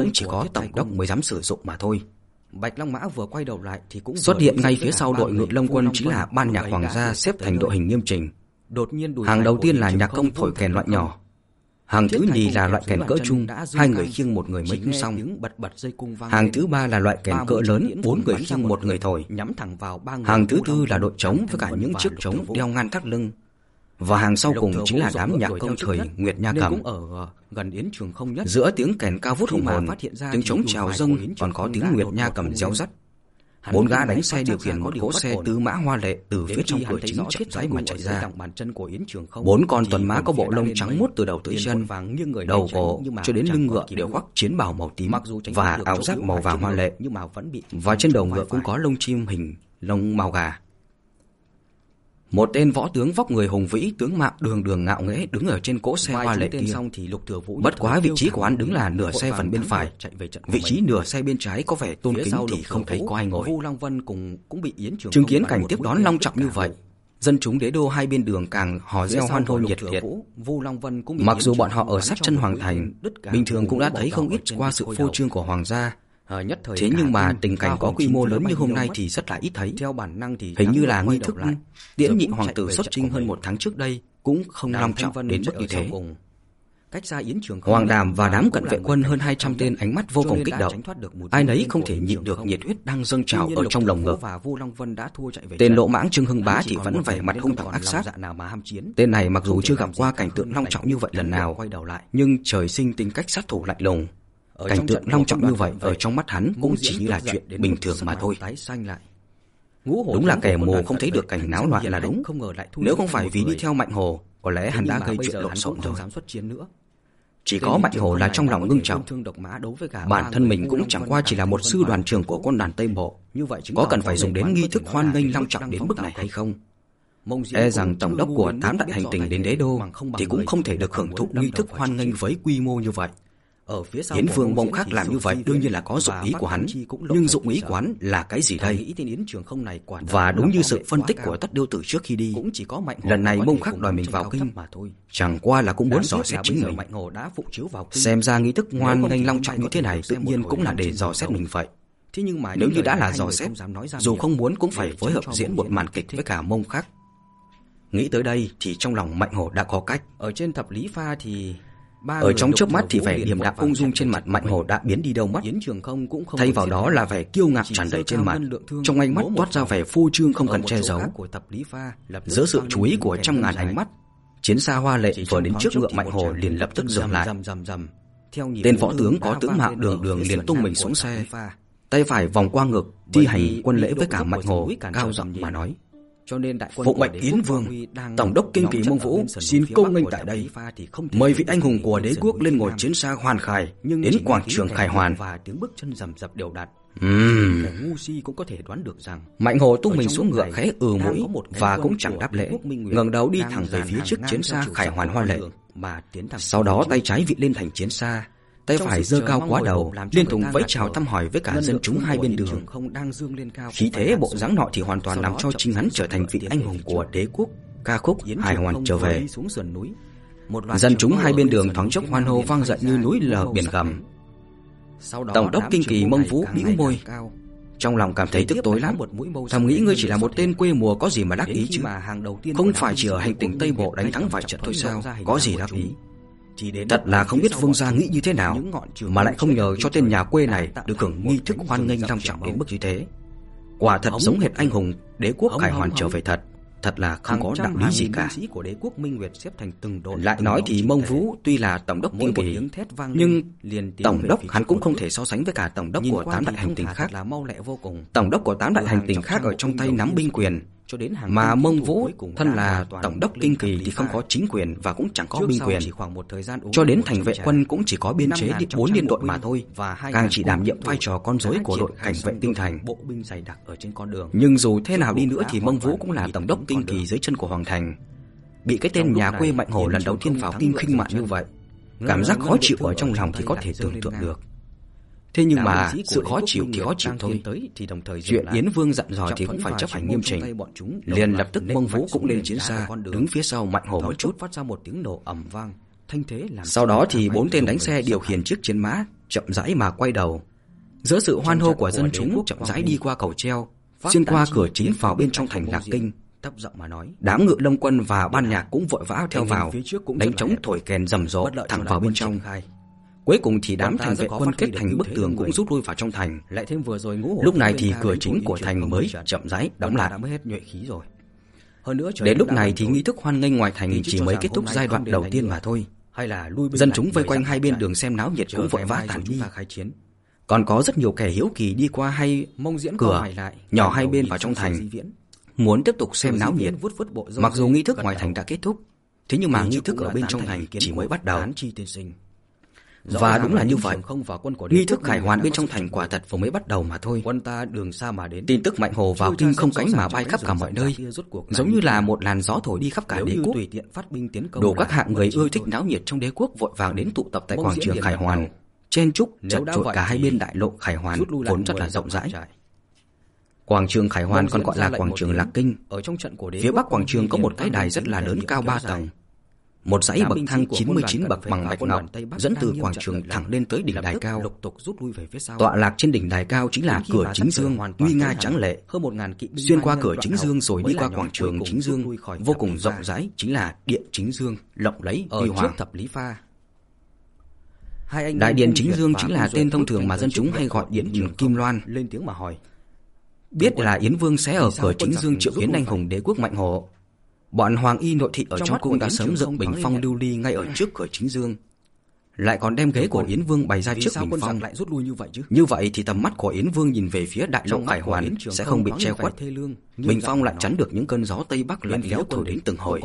cũng chỉ có tổng đốc mới dám sử dụng mà thôi. Bạch Long Mã vừa quay đầu lại thì cũng xuất hiện ngay phía sau đội Ngự Long quân chính là ban nhạc hoàng gia xếp thành đội hình nghiêm chỉnh. Đột nhiên hàng đầu tiên là nhạc công thổi kèn loại nhỏ, hàng thứ nhì là loại kèn cỡ trung, hai người khiêng một người mới cũng xong. Hàng thứ ba là loại kèn cỡ lớn, bốn người khiêng một người thổi. Hàng thứ tư là đội trống với cả những chiếc trống đeo ngang thắt lưng. Và hàng sau cùng chính là đám nhạc công thời Nguyệt Nha Cầm. Giữa tiếng kèn cao vút hùng hồn, tiếng trống trào dâng còn có tiếng Nguyệt Nha Cầm réo rắt. Bốn gã đánh xe điều khiển một cỗ xe tứ mã hoa lệ từ phía trong cửa chính chậm rãi mà chạy ra. Bốn con tuần mã có bộ lông trắng muốt từ đầu tới chân, đầu cổ cho đến lưng ngựa đều khoác chiến bào màu tím và áo giáp màu vàng hoa lệ, và trên đầu ngựa cũng có lông chim hình lông màu gà. Một tên võ tướng vóc người hùng vĩ, tướng mạo đường đường ngạo nghễ đứng ở trên cỗ xe hoa lệ kia. Bất quá vị trí của hắn đứng là nửa xe phần bên phải, vị trí nửa xe bên trái có vẻ tôn kính thì không thấy có ai ngồi. Chứng kiến cảnh tiếp đón long trọng như vậy, dân chúng đế đô hai bên đường càng hò reo hoan hô nhiệt liệt. Mặc dù bọn họ ở sát chân hoàng thành, bình thường cũng đã thấy không ít qua sự phô trương của hoàng gia Thế nhưng mà tình cảnh có quy mô lớn như hôm nay thì rất là ít thấy. Hình như là nghi thức tiễn nhị hoàng tử xuất chinh hơn một tháng trước đây cũng không long trọng đến mức như thế. Hoàng Đàm và đám cận vệ quân hơn hai trăm tên ánh mắt vô cùng kích động. Ai nấy không thể nhịn được nhiệt huyết đang dâng trào ở trong lồng ngực. Tên lỗ mãng Trương Hưng Bá thì vẫn vẻ mặt hung tàn ác sát. Tên này mặc dù chưa gặp qua cảnh tượng long trọng như vậy lần nào, nhưng trời sinh tính cách sát thủ lạnh lùng. Cảnh tượng long trọng như vậy ở trong mắt hắn cũng chỉ như là chuyện bình thường mà thôi. Đúng là kẻ mù không thấy được cảnh náo loạn là đúng. Nếu không phải vì đi theo Mạnh Hồ, có lẽ hắn đã gây chuyện lộn xộn rồi. Chỉ có Mạnh Hồ là trong lòng ngưng trọng. Bản thân mình cũng chẳng qua chỉ là một sư đoàn trưởng của quân đoàn Tây Bộ, có cần phải dùng đến nghi thức hoan nghênh long trọng đến mức này hay không? E rằng tổng đốc của tám đại hành tinh đến đế đô thì cũng không thể được hưởng thụ nghi thức hoan nghênh với quy mô như vậy. Hiến vương Mông Khắc làm như vậy đương nhiên là có dụng ý của hắn, nhưng dụng ý của hắn là cái gì đây? Và đúng như sự phân tích của Tất Điêu Tử trước khi đi, lần này Mông Khắc đòi mình vào kinh chẳng qua là cũng muốn dò xét chính mình. Xem ra nghi thức hoan nghênh long trọng như thế này tự nhiên cũng là để dò xét mình vậy. Nếu như đã là dò xét, dù không muốn cũng phải phối hợp diễn một màn kịch với cả Mông Khắc. Nghĩ tới đây thì trong lòng Mạnh Hồ đã có cách. Ở trên thập lý pha thì Ở trong chớp mắt thì vẻ điềm đạm ung dung trên mặt Mạnh Hồ đã biến đi đâu mất. Thay vào đó là vẻ kiêu ngạo tràn đầy trên mặt, trong ánh mắt toát ra vẻ phô trương không cần che giấu. Giữa sự chú ý của trăm ngàn ánh mắt, chiến xa hoa lệ vừa đến trước ngựa Mạnh Hồ liền lập tức dừng lại. Tên võ tướng có tướng mạo Đường Đường liền tung mình xuống xe, tay phải vòng qua ngực thi hành quân lễ với cả Mạnh Hồ, cao giọng mà nói: Phụng mệnh Yến Vương, tổng đốc kinh kỳ Mông Vũ xin công nghênh tại đây, mời vị anh hùng của đế quốc lên ngồi chiến xa Hoàn Khải đến quảng trường Khải Hoàn. Ừm. Mạnh Hồ tung mình xuống ngựa khẽ ừ mũi và cũng chẳng đáp lễ, ngẩng đầu đi thẳng về phía trước chiến xa Khải Hoàn hoa lệ. Sau đó tay trái vịn lên thành chiến xa, tay phải giơ cao quá đầu, liên tục vẫy chào thăm hỏi với cả dân chúng hai bên đường. Khí thế bộ dáng nọ thì hoàn toàn làm cho chính hắn trở thành vị anh hùng của đế quốc. Ca khúc hài hoàn trở về. Dân chúng hai bên đường thoáng chốc hoan hô vang dậy như núi lở biển gầm. Tổng đốc kinh kỳ Mông Vũ bĩu môi, trong lòng cảm thấy tức tối lắm, thầm nghĩ ngươi chỉ là một tên quê mùa có gì mà đắc ý chứ, không phải chỉ ở hành tinh Tây Bộ đánh thắng vài trận thôi sao, có gì đắc ý. Thật là không biết vương gia nghĩ như thế nào mà lại không nhờ cho tên nhà quê này được hưởng nghi thức hoan nghênh long trọng đến mức như thế. Quả thật giống hệt anh hùng đế quốc Khải Hoàn trở về thật, thật là không có đạo lý gì cả. Lại nói thì Mông Vũ tuy là tổng đốc kinh kỳ, nhưng tổng đốc hắn cũng không thể so sánh với cả tổng đốc của tám đại hành tinh khác. Tổng đốc của tám đại hành tinh khác ở trong tay nắm binh quyền, mà Mông Vũ thân là tổng đốc kinh kỳ thì không có chính quyền và cũng chẳng có binh quyền. Cho đến thành vệ quân cũng chỉ có biên chế bốn liên đội mà thôi, càng chỉ đảm nhiệm vai trò con rối của đội cảnh vệ kinh thành. Nhưng dù thế nào đi nữa thì Mông Vũ cũng là tổng đốc kinh kỳ dưới chân của hoàng thành. Bị cái tên nhà quê Mạnh Hồ lần đầu tiên vào kinh khinh mạn như vậy, cảm giác khó chịu ở trong lòng thì có thể tưởng tượng được. Thế nhưng mà sự khó chịu thì khó chịu thôi. Chuyện Yến Vương dặn dò thì cũng phải chấp hành nghiêm chỉnh. Liền lập tức Mông Vũ cũng lên chiến xa, đứng phía sau Mạnh Hồ một chút. Sau đó thì bốn tên đánh xe điều khiển chiếc chiến mã chậm rãi mà quay đầu. Giữa sự hoan hô của dân chúng chậm rãi đi qua cầu treo, xuyên qua cửa chính vào bên trong thành Lạc Kinh. Đám ngự lâm quân và ban nhạc cũng vội vã theo vào, đánh trống thổi kèn rầm rộ thẳng vào bên trong. Cuối cùng thì đám thành vệ quân kết thành bức tường cũng rút lui vào trong thành. Lúc này thì cửa chính của thành mới chậm rãi đóng lại. Đến lúc này thì nghi thức hoan nghênh ngoài thành chỉ mới kết thúc giai đoạn đầu tiên mà thôi. Dân chúng vây quanh hai bên đường xem náo nhiệt cũng vội vã tản đi. Còn có rất nhiều kẻ hiếu kỳ đi qua hai cửa nhỏ hai bên vào trong thành, muốn tiếp tục xem náo nhiệt. Mặc dù nghi thức ngoài thành đã kết thúc, thế nhưng mà nghi thức ở bên trong thành chỉ mới bắt đầu. Và đúng là như vậy, nghi thức khải hoàn bên trong thành quả thật vừa mới bắt đầu mà thôi. Tin tức Mạnh Hồ vào kinh không cánh mà bay khắp cả mọi nơi, giống như là một làn gió thổi đi khắp cả đế quốc. Đủ các hạng người ưa thích náo nhiệt trong đế quốc vội vàng đến tụ tập tại quảng trường Khải Hoàn, chen chúc chật chội cả hai bên đại lộ Khải Hoàn vốn rất là rộng rãi. Quảng trường Khải Hoàn còn gọi là quảng trường Lạc Kinh. Phía bắc quảng trường có một cái đài rất là lớn cao ba tầng. Một dãy bậc thang chín mươi chín bậc bằng bạch ngọc dẫn từ quảng trường thẳng lên tới đỉnh đài cao. Tọa lạc trên đỉnh đài cao chính là cửa chính dương, nguy nga tráng lệ. Xuyên qua cửa chính dương rồi đi qua quảng trường chính dương vô cùng rộng rãi chính là điện chính dương, lộng lẫy huy hoàng. Đại điện chính dương chính là tên thông thường mà dân chúng hay gọi điện trường Kim Loan. Lên tiếng mà hỏi. Biết là Yến Vương sẽ ở cửa chính dương triệu kiến anh hùng đế quốc Mạnh Hổ. Bọn hoàng y nội thị ở trong cung đã sớm dựng bình phong lưu ly ngay ở trước cửa chính dương, lại còn đem ghế của Yến Vương bày ra trước bình phong. Lại rút lui như vậy chứ? Như vậy thì tầm mắt của Yến Vương nhìn về phía đại lộ Khải Hoàn sẽ không bị che khuất. Bình phong lại chắn được những cơn gió tây bắc lạnh lẽo thổi đến từng hồi.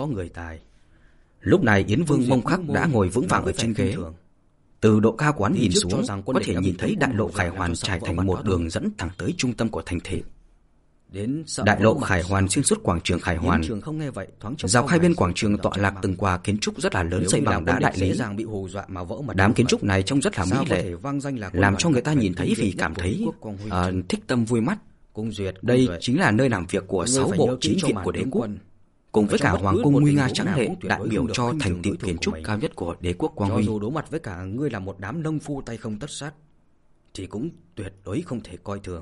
Lúc này Yến Vương Mông Khắc đã ngồi vững vàng ở trên ghế. Từ độ cao quán nhìn xuống, có thể nhìn thấy đại lộ Khải Hoàn trải thành một đường dẫn thẳng tới trung tâm của thành thị. Đại lộ Khải Hoàn xuyên suốt quảng trường Khải Hoàn. Dọc hai bên quảng trường tọa lạc từng tòa kiến trúc rất là lớn xây bằng đá đại lý. Đám kiến trúc này trông rất là mỹ lệ, làm cho người ta nhìn thấy vì cảm thấy uh, thích tâm vui mắt. Đây chính là nơi làm việc của sáu bộ chính viện của đế quốc, cùng với cả hoàng cung nguy nga tráng lệ, đại biểu cho thành tựu kiến trúc cao nhất của đế quốc Quang Huy. Cho dù đối mặt với cả ngươi là một đám nông phu tay không tất sát, thì cũng tuyệt đối không thể coi thường.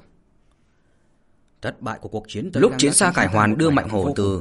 Thất bại của cuộc chiến lúc chiến xa Khải Hoàn đưa Mạnh Hổ từ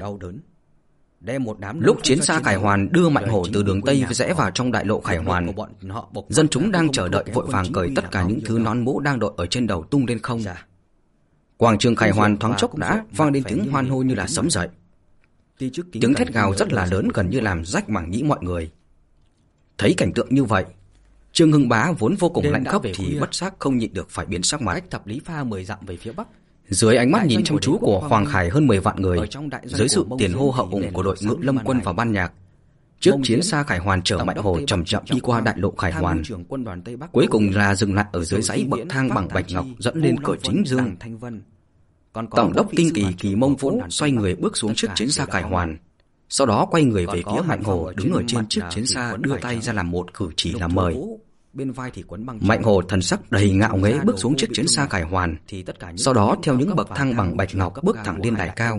lúc chiến xa Khải Hoàn đưa Mạnh Hổ từ đường Tây rẽ vào trong đại lộ Khải Hoàn, dân chúng đang chờ đợi vội vàng cởi tất cả những thứ nón mũ đang đội ở trên đầu tung lên không. Quảng trường Khải Hoàn thoáng chốc đã vang lên tiếng hoan hô như là sấm dậy. Tiếng thét gào rất là lớn, gần như làm rách màng nhĩ mọi người. Thấy cảnh tượng như vậy, Trương Hưng Bá vốn vô cùng lạnh khốc thì bất giác không nhịn được phải biến sắc mặt. Thập lý pha mười dặm về phía bắc, dưới ánh mắt nhìn chăm chú của Hoàng Khải hơn mười vạn người, dưới sự tiền hô hậu ủng của đội ngự lâm quân và ban nhạc, trước chiến xa Khải Hoàn chở Mạnh Hổ chậm chậm đi qua đại lộ Khải Hoàn, cuối cùng là dừng lại ở dưới dãy bậc thang bằng bạch ngọc dẫn lên cửa chính dương. Tổng đốc Kinh Kỳ Kỳ Mông Vũ xoay người bước xuống trước chiến xa Khải Hoàn, sau đó quay người về phía Mạnh Hổ đứng ở trên chiếc chiến xa, đưa tay ra làm một cử chỉ là mời. Mạnh Hổ thần sắc đầy ngạo nghễ bước xuống chiếc chiến xa Khải Hoàn, sau đó theo những bậc thang bằng bạch ngọc bước thẳng lên đài cao.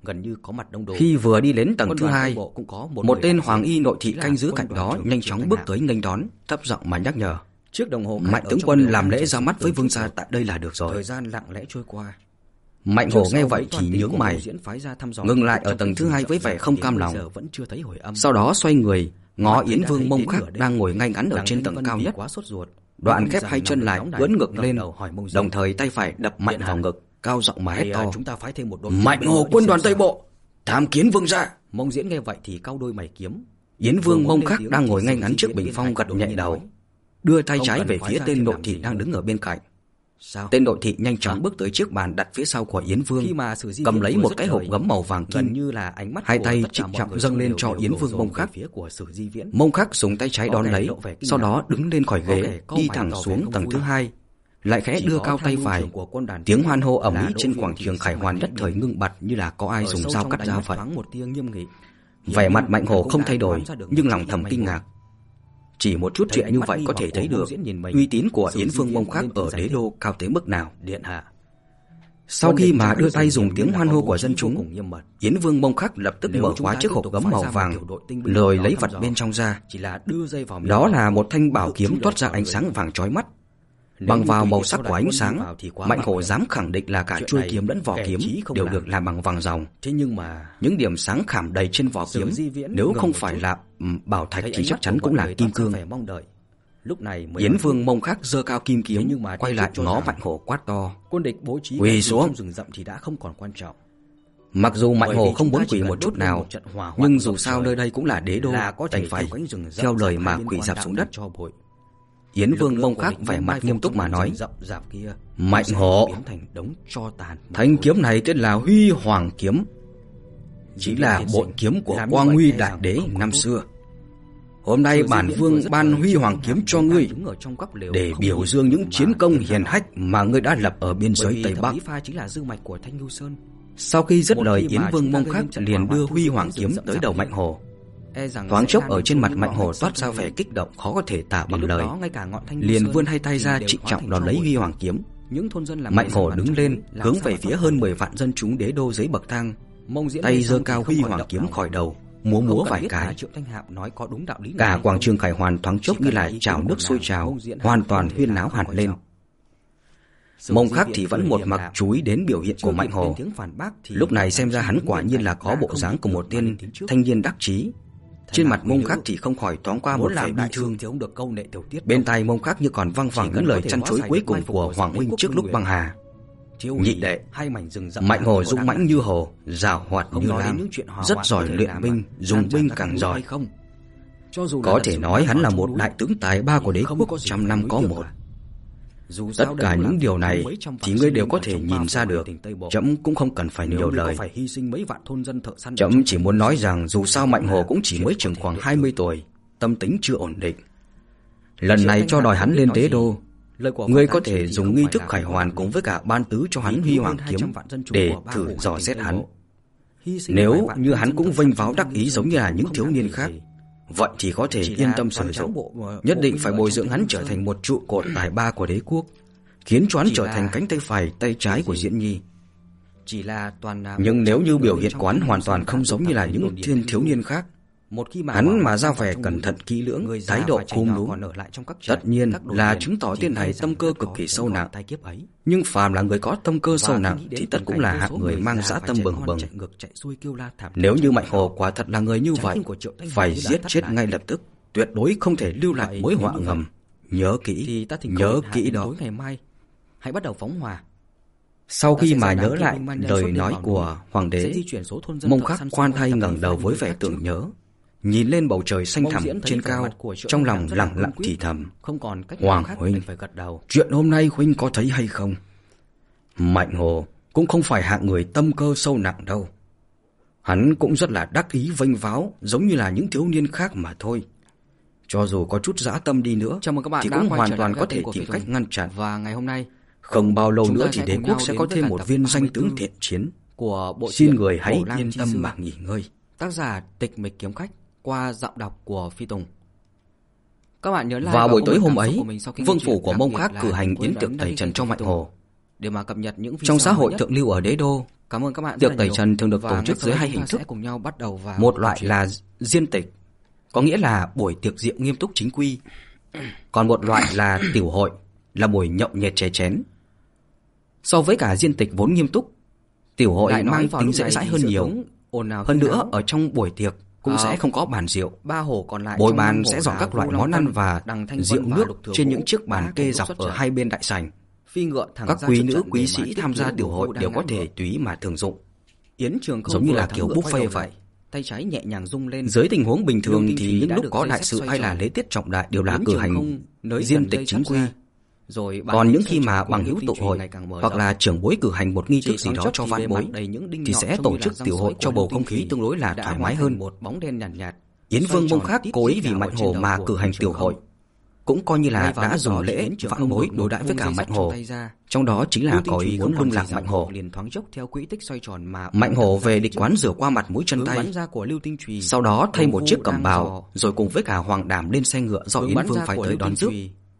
Khi vừa đi đến tầng thứ hai, một tên hoàng y nội thị canh giữ cạnh đó nhanh chóng bước tới nghênh đón, thấp giọng mà nhắc nhở: Mạnh tướng quân làm lễ ra mắt với vương gia tại đây là được rồi. Thời gian lặng lẽ trôi qua. Mạnh Hổ nghe vậy thì nhướng mày, ngừng lại ở tầng thứ hai với vẻ không cam lòng. Sau đó xoay người ngó Yến Vương Mông Khắc đang ngồi ngay ngắn ở trên tầng cao nhất, đoạn khép hai chân lại ưỡn ngực lên, đồng thời tay phải đập mạnh vào ngực, cao giọng mà hét to: Mạnh Hổ quân đoàn Tây Bộ tham kiến vương gia. Mông Diễn nghe vậy thì cau đôi mày kiếm. Yến Vương Mông Khắc đang ngồi ngay ngắn trước bình phong gật nhẹ đầu, đưa tay trái về phía tên nội thị đang đứng ở bên cạnh. Sao? Tên nội thị nhanh chóng à? bước tới chiếc bàn đặt phía sau của Yến Vương, cầm lấy một cái hộp gấm màu vàng kim, như là ánh mắt hai tay trịnh trọng dâng lên cho Yến Vương Mông Khắc. Mông Khắc dùng tay trái đón lấy, sau đó đứng lên khỏi ghế, đi thẳng xuống tầng thứ hai, lại khẽ đưa cao tay phải. Tiếng hoan hô ầm ĩ trên quảng trường Khải Hoàn nhất thời ngưng bặt, như là có ai dùng dao cắt dao vậy. Vẻ mặt Mạnh Hổ không thay đổi, nhưng lòng thầm kinh ngạc. Chỉ một chút chuyện như vậy có thể thấy được uy tín của Yến Vương Mông Khắc ở đế đô cao tới mức nào. Điện hạ. Sau khi mà đưa tay dùng tiếng hoan hô của dân chúng, Yến Vương Mông Khắc lập tức mở khóa chiếc hộp gấm màu vàng, lồi lấy vật bên trong ra. Đó là một thanh bảo kiếm toát ra ánh sáng vàng chói mắt. Bằng vào màu sắc của ánh sáng, Mạnh Hổ dám khẳng định là cả chuôi kiếm lẫn vỏ kiếm đều được làm bằng vàng ròng. Thế nhưng mà những điểm sáng khảm đầy trên vỏ kiếm, nếu không phải là bảo thạch thì chắc chắn cũng là kim cương. Yến Vương Mông Khắc giơ cao kim kiếm, quay lại ngó Mạnh Hổ quát to: Quỳ xuống. Mặc dù Mạnh Hổ không muốn quỳ một chút nào, nhưng dù sao nơi đây cũng là đế đô, đành phải theo lời mà quỳ rạp xuống đất. Yến Vương Mông Khắc vẻ mặt nghiêm túc mà nói: Mạnh Hổ, thanh kiếm này tên là Huy Hoàng kiếm, chỉ là bội kiếm của Quang Huy đại đế năm xưa. Hôm nay bản vương ban Huy Hoàng kiếm cho ngươi để biểu dương những chiến công hiển hách mà ngươi đã lập ở biên giới Tây Bắc. Sau khi dứt lời, Yến Vương Mông Khắc liền đưa Huy Hoàng kiếm tới đầu Mạnh Hổ. Thoáng chốc ở trên mặt Mạnh Hổ toát ra vẻ kích động khó có thể tả bằng lời, liền vươn hai tay ra trịnh trọng đón lấy Huy Hoàng kiếm. Mạnh Hổ đứng lên hướng về phía hơn mười vạn dân chúng đế đô dưới bậc thang, tay giơ cao Huy Hoàng kiếm khỏi đầu, múa múa vài cái. Cả quảng trường Khải Hoàn thoáng chốc như là trào nước sôi trào, hoàn toàn huyên náo hẳn lên. Mông Khắc thì vẫn một mực chú ý đến biểu hiện của Mạnh Hồ. Lúc này xem ra hắn quả nhiên là có bộ dáng của một tên thanh niên đắc chí. Trên mặt Mông Khắc thì không khỏi thoáng qua một vẻ bi thương. Bên tai Mông Khắc như còn văng vẳng những lời chăn chối cuối cùng của Hoàng huynh trước lúc băng hà. Nhị đệ, Mạnh Hồ dũng mãnh như hồ, giàu hoạt như lam, rất giỏi luyện binh, dùng binh càng giỏi. Có thể nói hắn là một đại tướng tài ba của đế quốc trăm năm có một. Tất cả những điều này thì ngươi đều có thể nhìn ra được. Trẫm cũng không cần phải nhiều lời. Trẫm chỉ muốn nói rằng dù sao Mạnh Hồ cũng chỉ mới chừng khoảng hai mươi tuổi, tâm tính chưa ổn định. Lần này cho đòi hắn lên đế đô, ngươi có thể dùng nghi thức khải hoàn cùng với cả ban tứ cho hắn Huy Hoàng kiếm để thử dò xét hắn. Nếu như hắn cũng vênh váo đắc ý giống như là những thiếu niên khác, vậy thì có thể yên tâm sử dụng. Nhất định phải bồi dưỡng hắn trở thành một trụ cột tài ba của đế quốc, khiến cho hắn trở thành cánh tay phải tay trái của Diễn Nhi. Nhưng nếu như biểu hiện quán hoàn toàn không giống như là những thiên thiếu niên khác, hắn mà ra vẻ cẩn thận kỹ lưỡng, thái độ cung đúng, tất nhiên là chứng tỏ tên này tâm cơ cực kỳ sâu nặng. Nhưng phàm là người có tâm cơ sâu nặng thì tất cũng là hạng người mang dã tâm bừng bừng. Nếu như Mạnh Hồ quả thật là người như vậy, phải giết chết ngay lập tức, tuyệt đối không thể lưu lại mối họa ngầm. Nhớ kỹ, nhớ kỹ đó. Hãy bắt đầu phóng hỏa. Sau khi mà nhớ lại lời nói của hoàng đế, Mông Khắc khoan thai ngẩng đầu với vẻ tưởng nhớ, nhìn lên bầu trời xanh thẳm trên cao, trong lòng lặng lặng thì thầm: Hoàng huynh, chuyện hôm nay huynh có thấy hay không? Mạnh Hồ cũng không phải hạng người tâm cơ sâu nặng đâu. Hắn cũng rất là đắc ý vênh váo, giống như là những thiếu niên khác mà thôi. Cho dù có chút dã tâm đi nữa thì cũng hoàn toàn có thể tìm cách ngăn chặn. Và ngày hôm nay, không bao lâu nữa thì đế quốc sẽ có thêm một viên danh tướng thiện chiến của bộ. Xin người hãy yên tâm mà nghỉ ngơi. Tác giả Tịch Mịch Kiếm Khách, qua giọng đọc của Phi Tùng. Các bạn nhớ like vào buổi tối hôm ấy, vương phủ của Mông Khắc cử hành yến tiệc tẩy trần cho Mạnh Hồ. Để mà cập nhật những trong xã hội thượng lưu ở đế đô, cảm ơn các bạn. Tiệc tẩy trần thường được tổ chức dưới hai hình thức. Cùng nhau bắt đầu vào một loại là diên tịch, có nghĩa là buổi tiệc rượu nghiêm túc chính quy. Còn một loại là tiểu hội, là buổi nhậu nhẹt chè chén. So với cả diên tịch vốn nghiêm túc, tiểu hội mang tính dễ dãi hơn nhiều. Hơn nữa, ở trong buổi tiệc cũng à, sẽ không có bàn rượu. Ba hồ còn lại bồi bàn sẽ dọn các loại món ăn và rượu nước trên những chiếc bàn kê dọc ở hai bên đại sảnh. Các quý nữ quý sĩ tham gia tiểu hội đều có thể tùy mà thường dụng, yến trường giống như là kiểu buffet vậy. Tay trái nhẹ nhàng rung lên. Dưới tình huống bình thường thì những lúc có đại sự hay là lễ tiết trọng đại đều là cử hành diên tịch chính quy. Rồi còn những khi mà bằng hữu tụ hội hoặc là trưởng bối cử hành một nghi thức gì đó cho vạn bối thì sẽ tổ chức tiểu hội cho bầu không khí tương đối là thoải mái hơn. Yến Vương Mông Khắc cố ý vì Mạnh Hồ mà cử hành tiểu hội, cũng coi như là đã dùng lễ vạn bối đối đãi với cả Mạnh Hồ. Trong đó chính là có ý muốn lung lạc Mạnh Hồ. Mạnh Hồ về địch quán rửa qua mặt mũi chân tay, sau đó thay một chiếc cẩm bào, rồi cùng với cả Hoàng Đàm lên xe ngựa do Yến Vương phải tới đón rước.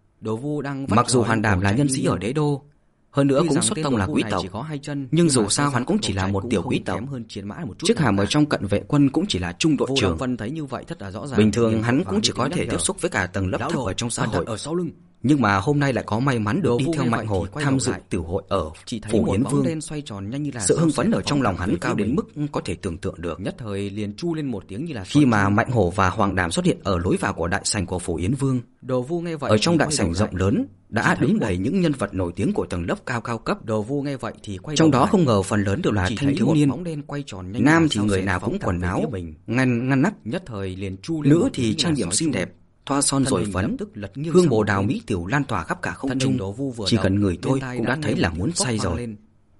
Mặc dù Hoàng Đàm là nhân sĩ ở đế đô, hơn nữa cũng xuất tông là quý tộc, nhưng dù sao hắn cũng chỉ là một tiểu quý tộc. Chức hàm ở trong cận vệ quân cũng chỉ là trung đội trưởng. Bình thường hắn cũng chỉ có thể tiếp xúc với cả tầng lớp thấp ở trong xã hội. Nhưng mà hôm nay lại có may mắn được đi theo Mạnh Hồ tham dự tiểu hội ở phủ Yến Vương. Sự hưng phấn ở trong lòng hắn cao đến mức có thể tưởng tượng được. Nhất thời liền chu lên một tiếng như là khi mà Mạnh Hồ và Hoàng Đàm xuất hiện ở lối vào của đại sảnh của phủ Yến Vương. Ở trong đại sảnh rộng lớn đã đứng đầy những nhân vật nổi tiếng của tầng lớp cao cao cấp. Đồ Vu nghe vậy thì quay trong đó không ngờ phần lớn đều là thanh thiếu niên. Nam thì người nào cũng quần áo ngăn ngăn nắp, nhất thời liền chu lên. Nữ thì trang điểm xinh đẹp, thoa son rồi phấn, hương bồ đào mỹ tiểu lan tỏa khắp cả không trung. Chỉ cần ngửi thôi cũng đã thấy là muốn say rồi.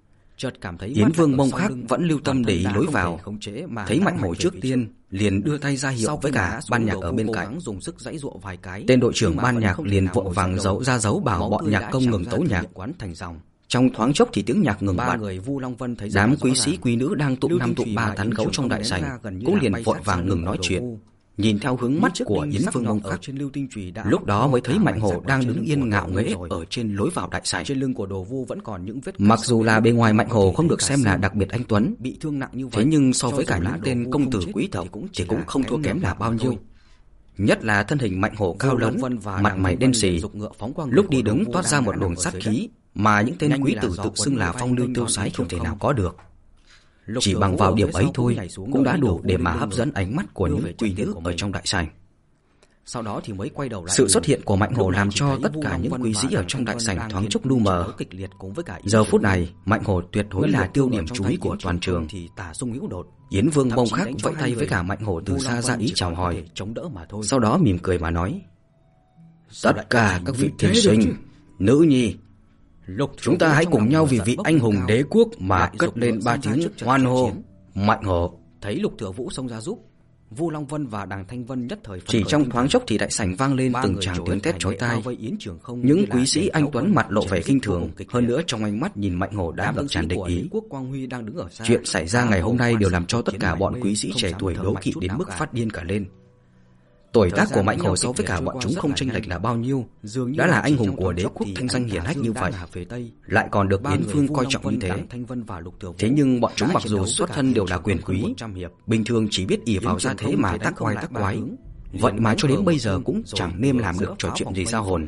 Yến Vương Mông Khắc vẫn lưu tâm để ý lối vào, thấy Mạnh Hồ trước tiên liền đưa tay ra hiệu với cả ban nhạc ở bên cạnh. Tên đội trưởng ban nhạc liền vội vàng giấu ra dấu bảo bọn nhạc công ngừng tấu nhạc. Trong thoáng chốc thì tiếng nhạc ngừng bặt. Đám quý sĩ quý nữ đang tụng năm tụng ba tán gẫu trong đại sảnh cũng liền vội vàng ngừng nói chuyện, nhìn theo hướng mắt của Yến Vương Mông Khắc. Lúc đó mới thấy Mạnh Hổ đang đứng yên ngạo nghễ ở trên lối vào đại sảnh. Trên lưng của Đồ Vu vẫn còn những vết. Mặc dù là bề ngoài Mạnh Hổ không được xem là đặc biệt anh tuấn, bị thương nặng như vậy, thế nhưng so với cả những tên công tử quý tộc thì cũng không thua kém là bao nhiêu. Nhất là thân hình Mạnh Hổ cao lớn, mặt mày đen sì, lúc đi đứng toát ra một luồng sát khí mà những tên quý tử tự xưng là phong lưu tiêu sái không thể nào có được. Chỉ bằng vào điểm ấy thôi cũng đã đủ để mà hấp dẫn ánh mắt của những quý nữ ở trong đại sảnh. Sau đó thì mới quay đầu lại. Sự xuất hiện của Mạnh Hổ làm cho tất cả những quý sĩ ở trong đại sảnh thoáng chốc lu mờ. Giờ phút này, Mạnh Hổ tuyệt đối là tiêu điểm chú ý của toàn trường. Yến Vương Mông Khắc vẫy tay với cả Mạnh Hổ từ xa ra ý chào hỏi, sau đó mỉm cười mà nói: tất cả các vị tiên sinh, nữ nhi, chúng ta hãy cùng nhau vì vị anh hùng đế quốc mà cất lên ba tiếng hoan hô. Mạnh Hổ. Thấy Lục Thừa Vũ xông ra giúp, Vu Long Vân và Đằng Thanh Vân nhất thời chỉ trong thoáng chốc thì đại sảnh vang lên từng tràng tiếng thét chói tai. Những quý sĩ anh tuấn mặt lộ vẻ khinh thường, hơn nữa trong ánh mắt nhìn Mạnh Hổ đã ngập tràn địch ý. Chuyện xảy ra ngày hôm nay đều làm cho tất cả bọn quý sĩ trẻ tuổi đố kỵ đến mức phát điên cả lên. Tuổi tác của Mạnh Hổ so với cả bọn chúng không chênh lệch là bao nhiêu, đã là anh hùng của đế quốc thanh danh hiển hách như vậy, lại còn được Yến Vương coi trọng như thế. Thế nhưng bọn chúng mặc dù xuất thân đều là quyền quý, bình thường chỉ biết ỷ vào gia thế mà tác oai tác quái, vậy mà cho đến bây giờ cũng chẳng nên làm được trò chuyện gì ra hồn.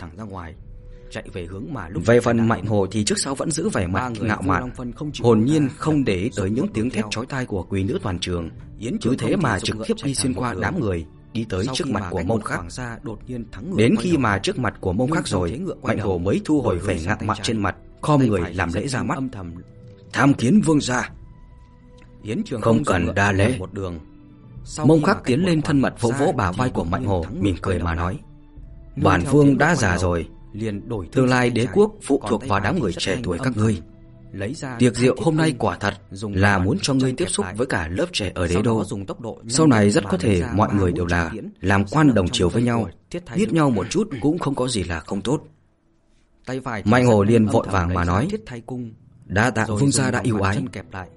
Về phần Mạnh Hổ thì trước sau vẫn giữ vẻ mặt ngạo mạn, hồn nhiên không để ý tới những tiếng thét chói tai của quý nữ toàn trường, cứ thế mà trực tiếp đi xuyên qua đám người, đi tới trước mặt của Mông Khắc. Đến khi mà trước mặt của Mông Khắc rồi, Mạnh Hổ mới thu hồi vẻ ngạo mạn trên mặt, khom người làm lễ ra mắt. Tham kiến vương gia. Không cần đa lễ. Mông Khắc tiến lên thân mật vỗ vỗ bả vai của Mạnh Hổ, mỉm cười mà nói: bản vương đã già rồi, tương lai đế quốc phụ thuộc vào đám người trẻ tuổi các ngươi. Tiệc rượu hôm nay quả thật là muốn cho ngươi tiếp xúc với cả lớp trẻ ở đế đô. Sau này rất có thể mọi người đều là làm quan đồng chiều với nhau, biết nhau một chút cũng không có gì là không tốt. Mạnh Hổ liền vội vàng mà nói: đa tạ vương gia đã yêu ái.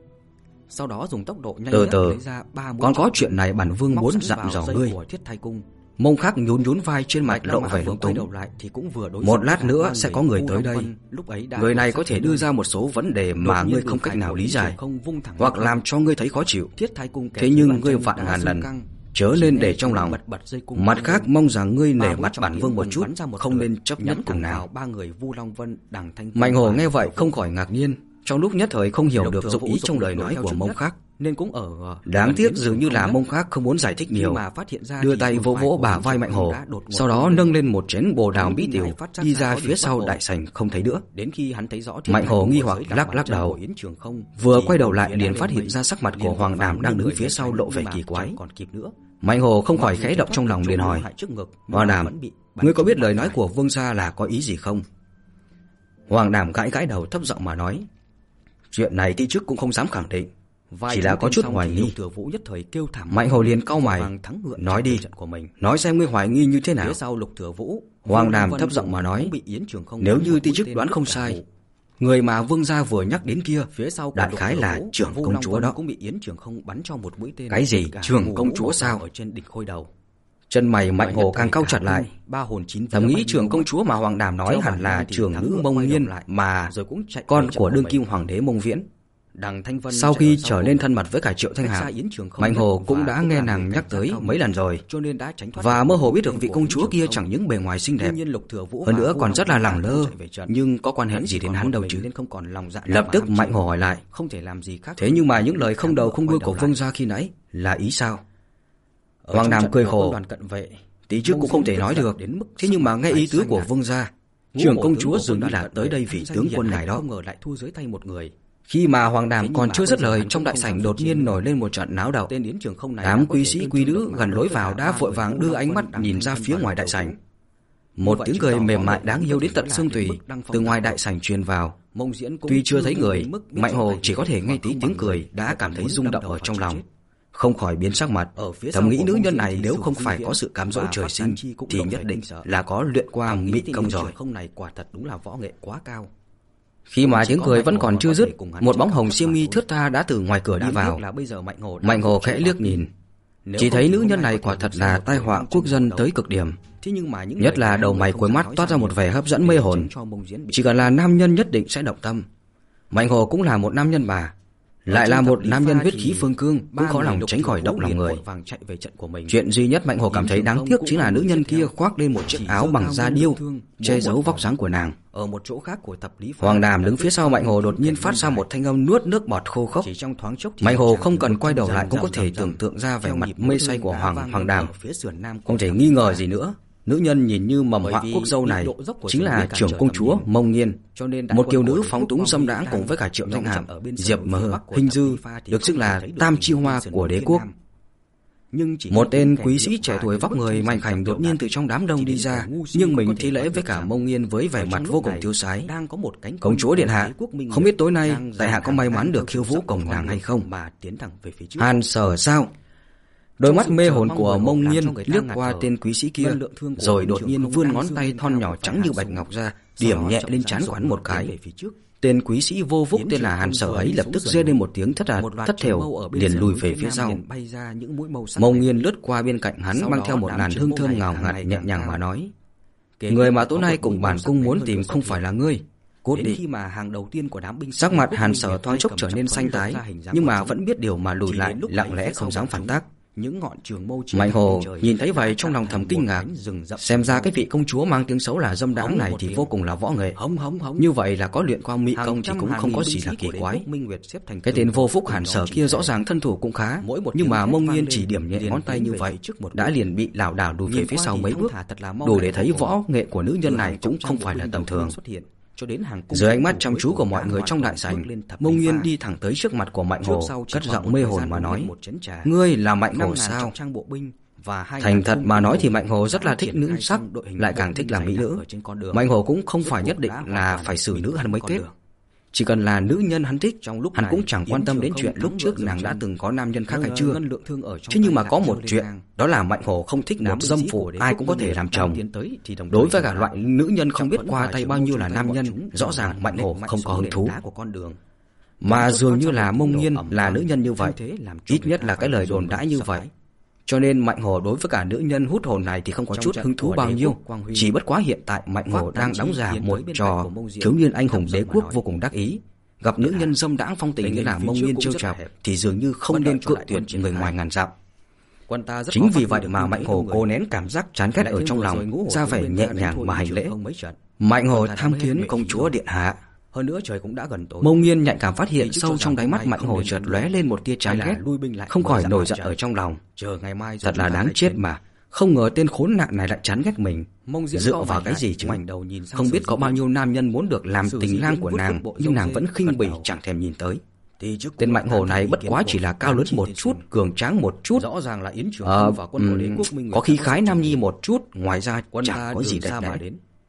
Từ từ, còn có chuyện này bản vương muốn dặn dò ngươi. Mông Khắc nhún nhún vai trên mặt lộ vẻ lúng túng. Một lát nữa sẽ có người tới đây. Người này có thể đưa ra một số vấn đề mà ngươi không cách nào lý giải, hoặc làm cho ngươi thấy khó chịu. Thế nhưng ngươi vạn ngàn lần chớ nên để trong lòng. Mặt khác mong rằng ngươi nể mặt bản vương một chút, không nên chấp nhất cùng nào. Mạnh Hổ nghe vậy không khỏi ngạc nhiên, trong lúc nhất thời không hiểu được dụng ý trong lời nói của Mông Khắc. Nên cũng ở đáng tiếc dường như là Mông Khắc không muốn giải thích nhiều, đưa tay vỗ vỗ bả vai Mạnh Hổ, sau đó nâng lên một chén bồ đào mỹ tiểu, đi ra phía sau đại sảnh không thấy nữa. Mạnh Hổ nghi hoặc lắc lắc đầu, vừa quay đầu lại liền phát hiện ra sắc mặt của Hoàng Đàm đang đứng phía sau lộ vẻ kỳ quái. Mạnh Hổ không khỏi khẽ động trong lòng liền hỏi: Hoàng Đàm, ngươi có biết lời nói của vương gia là có ý gì không? Hoàng Đàm gãi gãi đầu thấp giọng mà nói: chuyện này ti chức cũng không dám khẳng định, chỉ là có chút hoài nghi. Mạnh Hổ liền cau mày, nói đi, nói xem ngươi hoài nghi như thế nào. Hoàng Đàm thấp giọng mà nói: nếu như ti chức đoán không sai, người mà vương gia vừa nhắc đến kia đại khái là trưởng công chúa đó. Cái gì trưởng công chúa sao? Chân mày Mạnh Hổ càng cau chặt lại, thầm nghĩ trưởng công chúa mà Hoàng Đàm nói hẳn là trưởng nữ Mông Nhiên, mà con của đương kim hoàng đế Mông Viễn. Sau khi trở lên thân mật với cả Triệu Thanh Hạc, Mạnh Hổ cũng đã nghe nàng nhắc tới mấy lần rồi, và mơ hồ biết được vị công chúa kia chẳng những bề ngoài xinh đẹp, hơn nữa còn rất là lẳng lơ, nhưng có quan hệ gì đến hắn đâu chứ. Lập tức Mạnh Hổ hỏi lại: thế nhưng mà những lời không đầu không đuôi của vương gia khi nãy là ý sao? Hoàng Đàm cười khổ: tí trước cũng không thể nói được, thế nhưng mà nghe ý tứ của vương gia, trưởng công chúa dường như là tới đây vì tướng quân ngài đó. Khi mà Hoàng Đàm còn chưa dứt lời, trong đại sảnh đột nhiên nổi lên một trận náo động. Đám quý sĩ quý nữ gần lối vào đã vội vàng đưa ánh mắt nhìn ra phía ngoài đại sảnh. Một tiếng cười mềm mại đáng yêu đến tận xương tủy từ ngoài đại sảnh truyền vào. Tuy chưa thấy người, Mạnh Hổ chỉ có thể nghe tí tiếng cười đã cảm thấy rung động ở trong lòng, không khỏi biến sắc mặt, thầm nghĩ nữ nhân này nếu không phải có sự cám dỗ trời sinh thì nhất định là có luyện qua mỹ công rồi. Khi mà tiếng cười vẫn còn chưa dứt, một bóng hồng xiêm y thướt tha đã từ ngoài cửa đi vào. Mạnh Hổ khẽ liếc nhìn, Chỉ thấy nữ nhân này quả thật là tai họa quốc dân tới cực điểm. Nhất là đầu mày cuối mắt toát ra một vẻ hấp dẫn mê hồn. Chỉ cần là nam nhân nhất định sẽ động tâm. Mạnh Hồ cũng là một nam nhân bà, lại là một nam nhân huyết khí phương cương, cũng khó lòng tránh khỏi động lòng người. Chuyện duy nhất Mạnh Hồ cảm thấy đáng tiếc chính là nữ nhân kia khoác lên một chiếc áo bằng da điêu, che giấu vóc dáng của nàng. Ở một chỗ khác của tập lý Hoàng Đàm đứng phía sau Mạnh Hồ đột nhiên phát ra một thanh âm nuốt nước bọt khô khốc. Mạnh Hồ không cần quay đầu lại cũng có thể tưởng tượng ra vẻ mặt mê say của Hoàng Hoàng Đàm. Không thể nghi ngờ gì nữa, nữ nhân nhìn như mầm họa quốc dâu này chính là trưởng công chúa Mông Nghiên, một kiều nữ phóng túng dâm đãng cùng với cả Triệu Danh Hàm, Diệp Mờ, Hình Dư, được xưng là tam chi hoa của đế quốc. Một tên quý sĩ trẻ tuổi vóc người mạnh khảnh đột nhiên từ trong đám đông đi ra, nhưng mình thi lễ với cả Mông Nghiên với vẻ mặt vô cùng tiêu sái. Công chúa điện hạ, không biết tối nay tại hạ có may mắn được khiêu vũ cùng nàng hay không? Hàn Sở sao? Đôi mắt mê hồn của Mông Nghiên liếc qua tên quý sĩ kia, rồi đột nhiên vươn ngón tay thon nhỏ trắng như bạch ngọc ra, điểm nhẹ lên trán của hắn một cái. Tên quý sĩ vô phúc tên là Hàn Sở ấy lập tức rên lên một tiếng thất là thất thểu, liền lùi về phía sau. Mông Nghiên lướt qua bên cạnh hắn, mang theo một làn hương thơm ngào ngạt nhẹ nhàng mà nói: người mà tối nay cùng bản cung muốn tìm không phải là ngươi. Cốt đi. Sắc mặt Hàn Sở thoáng chốc trở nên xanh tái, nhưng mà vẫn biết điều mà lùi lại, lặng lẽ không dám phản tác. Mạnh Hồ nhìn thấy vậy trong lòng thầm kinh ngạc, xem ra cái vị công chúa mang tiếng xấu là dâm đãng này thì vô cùng là võ nghệ. Như vậy là có luyện qua mỹ công thì cũng không có gì là kỳ quái. Cái tên vô phúc Hàn Sở kia rõ ràng thân thủ cũng khá, nhưng mà Mông Nghiên chỉ điểm nhẹ ngón tay như vậy đã liền bị lảo đảo lùi về phía sau mấy bước, đủ để thấy võ nghệ của nữ nhân này cũng không phải là tầm thường. Dưới ánh mắt chăm chú của mọi người trong đại sảnh, Mông Nghiên đi thẳng tới trước mặt của Mạnh Hồ, cất giọng mê hồn mà nói: ngươi là Mạnh Hồ sao? Thành thật mà nói thì Mạnh Hồ rất là thích nữ sắc, lại càng thích làm mỹ nữ. Mạnh Hồ cũng không phải nhất định là phải xử nữ hắn mới kết, chỉ cần là nữ nhân hắn thích, hắn cũng chẳng quan tâm đến chuyện lúc trước nàng đã từng có nam nhân khác hay chưa. Thế nhưng mà có một chuyện, đó là Mạnh Hồ không thích một dâm phụ ai cũng có thể làm chồng. Đối với cả loại nữ nhân không biết qua tay bao nhiêu là nam nhân, rõ ràng Mạnh Hồ không có hứng thú. Mà dường như là Mông Nghiên là nữ nhân như vậy, ít nhất là cái lời đồn đãi như vậy. Cho nên Mạnh Hồ đối với cả nữ nhân hút hồn này thì không có chút hứng thú bao nhiêu. Chỉ bất quá hiện tại Mạnh Hồ đang đóng giả một trò thiếu niên anh hùng đế quốc vô cùng đắc ý, gặp nữ nhân dâm đãng phong tình như là Mông Nghiên trêu chọc thì dường như không nên cự tuyệt người ngoài ngàn dặm. Chính vì vậy mà Mạnh Hồ cố nén cảm giác chán ghét ở trong lòng, ra vẻ nhẹ nhàng mà hành lễ: Mạnh Hồ tham kiến công chúa điện hạ. Hơn nữa trời cũng đã gần tối. Mông Nghiên nhạy cảm phát hiện sâu trong đáy mắt Mạnh Hồ chợt lóe lên một tia chán ghét, không khỏi nổi giận ở trong lòng. Thật là đáng chết mà, không ngờ tên khốn nạn này lại chán ghét mình. Dựa vào cái gì chứ? Không biết có bao nhiêu nam nhân muốn được làm tình lang của nàng, nhưng nàng vẫn khinh bỉ chẳng thèm nhìn tới. Tên Mạnh Hồ này bất quá chỉ là cao lớn một chút, cường tráng một chút, ờ, um, có khí khái nam nhi một chút, ngoài ra chẳng có gì đẹp đẽ.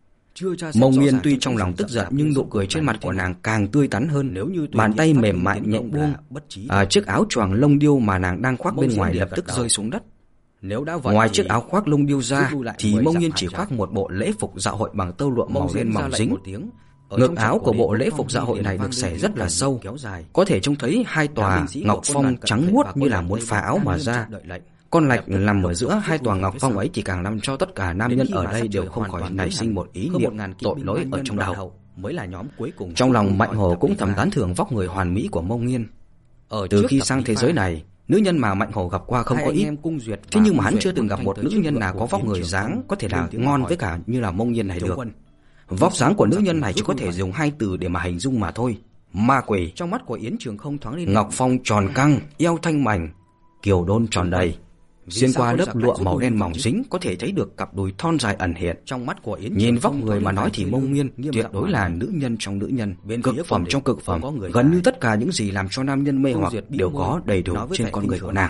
Mông Nghiên tuy trong lòng tức giận nhưng nụ cười trên mặt của nàng càng tươi tắn hơn. Bàn tay mềm mại nhẹ buông, à, chiếc áo choàng lông điêu mà nàng đang khoác bên ngoài lập tức rơi xuống đất. Ngoài chiếc áo khoác lông điêu ra thì Mông Nghiên chỉ khoác một bộ lễ phục dạ hội bằng tơ lụa màu đen mỏng dính. Ngực áo của bộ lễ phục dạ hội này được xẻ rất là sâu, có thể trông thấy hai tòa ngọc phong trắng muốt như là muốn phá áo mà ra. Con lạch nằm ở giữa hai tòa ngọc phong ấy thì càng làm cho tất cả nam nhân ở đây đều không khỏi nảy sinh một ý niệm tội lỗi ở trong đầu. Trong lòng Mạnh Hồ cũng thầm tán thưởng vóc người hoàn mỹ của Mông Nghiên. Từ khi sang thế giới này, nữ nhân mà Mạnh Hồ gặp qua không có ít, thế nhưng mà hắn chưa từng gặp một nữ nhân nào có vóc người dáng có thể là ngon với cả như là Mông Nghiên này được. Vóc dáng của nữ nhân này chỉ có thể dùng hai từ để mà hình dung mà thôi: ma quỷ. Trong mắt của Yến Trường Không thoáng lên ngọc phong tròn căng, eo thanh mảnh, kiều đôn tròn đầy. Xuyên qua lớp lụa màu đen mỏng dính có thể thấy được cặp đùi thon dài ẩn hiện. Trong mắt của Yến nhìn vóc người mà nói thì Mông Nghiên tuyệt đối là nữ nhân trong nữ nhân, cực phẩm trong cực phẩm. Gần như tất cả những gì làm cho nam nhân mê hoặc đều có đầy đủ trên con người của nàng.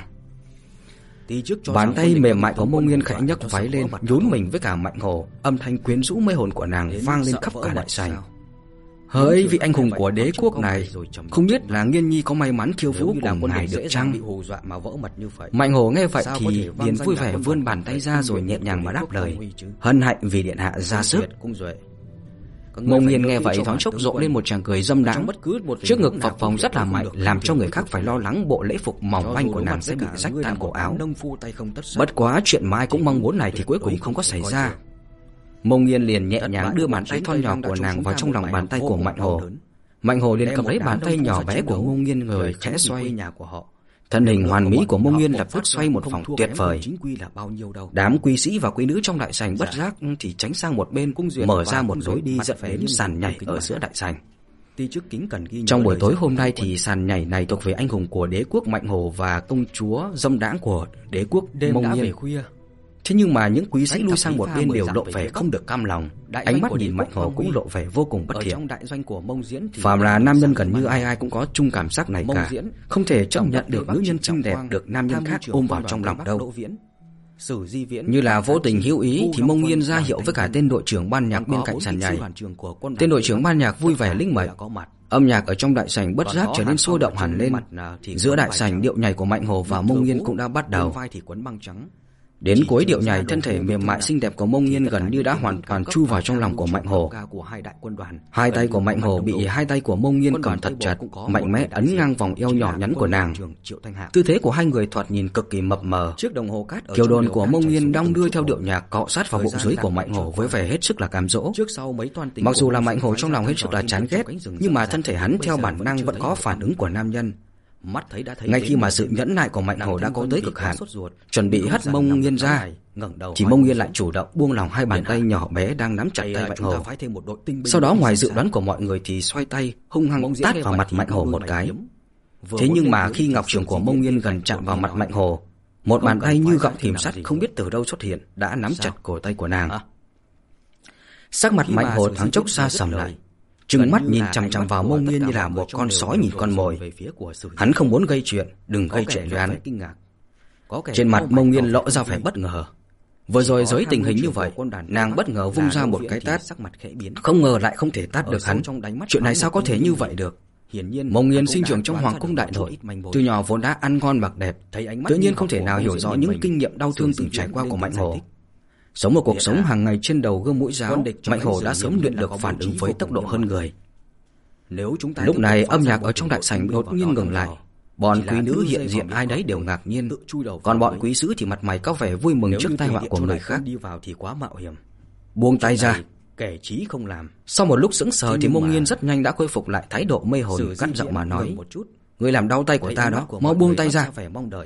Bàn tay mềm mại của Mông Nghiên khẽ nhấc váy lên, nhún mình với cả Mạnh Hồ. Âm thanh quyến rũ mê hồn của nàng vang lên khắp cả đại sảnh. Hỡi vị anh hùng của đế quốc này, không biết là Nghiên nhi có may mắn khiêu vũ cùng ngài được chăng? Mạnh Hồ nghe vậy thì liền vui vẻ vươn bàn tay ra rồi nhẹ nhàng mà đáp lời: hân hạnh vì điện hạ ra sức. Mông Nghiên nghe vậy thoáng chốc rộ lên một tràng cười dâm đãng, trước ngực phập phồng rất là mạnh, làm cho người khác phải lo lắng bộ lễ phục mỏng manh của nàng sẽ bị rách tan cổ áo. Bất quá chuyện mà ai cũng mong muốn này thì cuối cùng không có xảy ra. Mông Nghiên liền nhẹ nhàng đưa bàn tay thon nhỏ của nàng vào trong lòng bàn tay của Mạnh Hồ. Mạnh Hồ liền cầm lấy bàn tay nhỏ bé của Mông Nghiên người khẽ xoay. Thân hình hoàn mỹ của Mông Nghiên lập tức xoay một vòng tuyệt vời. Đám quý sĩ và quý nữ trong đại sảnh bất giác thì tránh sang một bên, mở ra một lối đi dẫn đến sàn nhảy ở giữa đại sảnh. Trong buổi tối hôm nay thì sàn nhảy này thuộc về anh hùng của đế quốc Mạnh Hồ và công chúa dâm đãng của đế quốc Mông Nghiên. Thế nhưng mà những quý sĩ lui sang một bên đều lộ vẻ không được cam lòng, ánh mắt nhìn Mạnh Hồ cũng lộ vẻ vô cùng bất thiện. Phàm là nam nhân gần như ai ai cũng có chung cảm giác này cả, không thể chấp nhận được nữ nhân xinh đẹp được nam nhân khác ôm vào trong lòng đâu. Như là vô tình hữu ý thì Mông Nghiên ra hiệu với cả tên đội trưởng ban nhạc bên cạnh sàn nhảy. Tên đội trưởng ban nhạc vui vẻ lĩnh mệnh. Âm nhạc ở trong đại sảnh bất giác trở nên sôi động hẳn lên. Giữa đại sảnh, điệu nhảy của Mạnh Hồ và Mông Nghiên cũng đã bắt đầu. Đến cuối điệu nhảy, thân thể mềm mại xinh đẹp của Mông Nghiên gần như đã hoàn toàn chui vào trong lòng của Mạnh Hồ. Hai tay của Mạnh Hồ bị hai tay của Mông Nghiên cầm thật chặt, mạnh mẽ ấn ngang vòng eo nhỏ nhắn của nàng. Tư thế của hai người thoạt nhìn cực kỳ mập mờ. Kiều đồn của Mông Nghiên đong đưa theo điệu nhạc cọ sát vào bụng dưới của Mạnh Hồ với vẻ hết sức là cám dỗ. Mặc dù là Mạnh Hồ trong lòng hết sức là chán ghét, nhưng mà thân thể hắn theo bản năng vẫn có phản ứng của nam nhân. Ngay khi mà sự nhẫn nại của Mạnh Hồ đã có tới cực hạn, chuẩn bị hất Mông Nghiên ra, chỉ Mông Nghiên lại chủ động buông lỏng hai bàn tay nhỏ bé đang nắm chặt tay Mạnh Hồ. Sau đó ngoài dự đoán của mọi người thì xoay tay hung hăng tát vào mặt Mạnh Hồ một cái. Thế nhưng mà khi ngọc trường của Mông Nghiên gần chạm vào mặt Mạnh Hồ, một bàn tay như gọng kìm sắt không biết từ đâu xuất hiện đã nắm chặt cổ tay của nàng. Sắc mặt Mạnh Hồ thoáng chốc xa sầm lại, trừng mắt nhìn chằm chằm vào Mông Nghiên như là một con sói nhìn con mồi. Hắn không muốn gây chuyện, đừng gây chuyện với hắn. Trên mặt Mông Nghiên lộ ra vẻ bất ngờ. Vừa rồi dưới tình hình như vậy, nàng bất ngờ vung ra một cái tát, không ngờ lại không thể tát được hắn. Chuyện này sao có thể như vậy được? Mông Nghiên sinh trưởng trong hoàng cung đại nội, từ nhỏ vốn đã ăn ngon mặc đẹp, tự nhiên không thể nào hiểu rõ những kinh nghiệm đau thương từng trải qua của Mạnh Hồ. Sống một cuộc sống hàng ngày trên đầu gươm mũi giáo, Mạnh Hồ đã sớm luyện được phản ứng với tốc độ hơn người. Lúc này âm nhạc ở trong đại sảnh đột nhiên ngừng lại. Bọn quý nữ hiện diện ai đấy đều ngạc nhiên, còn bọn quý sứ thì mặt mày có vẻ vui mừng trước tai họa của người khác. Buông tay ra. Sau một lúc sững sờ thì Mông Nghiên rất nhanh đã khôi phục lại thái độ mê hồn, cắt giọng mà nói: "Ngươi làm đau tay của ta đó, mau buông tay ra."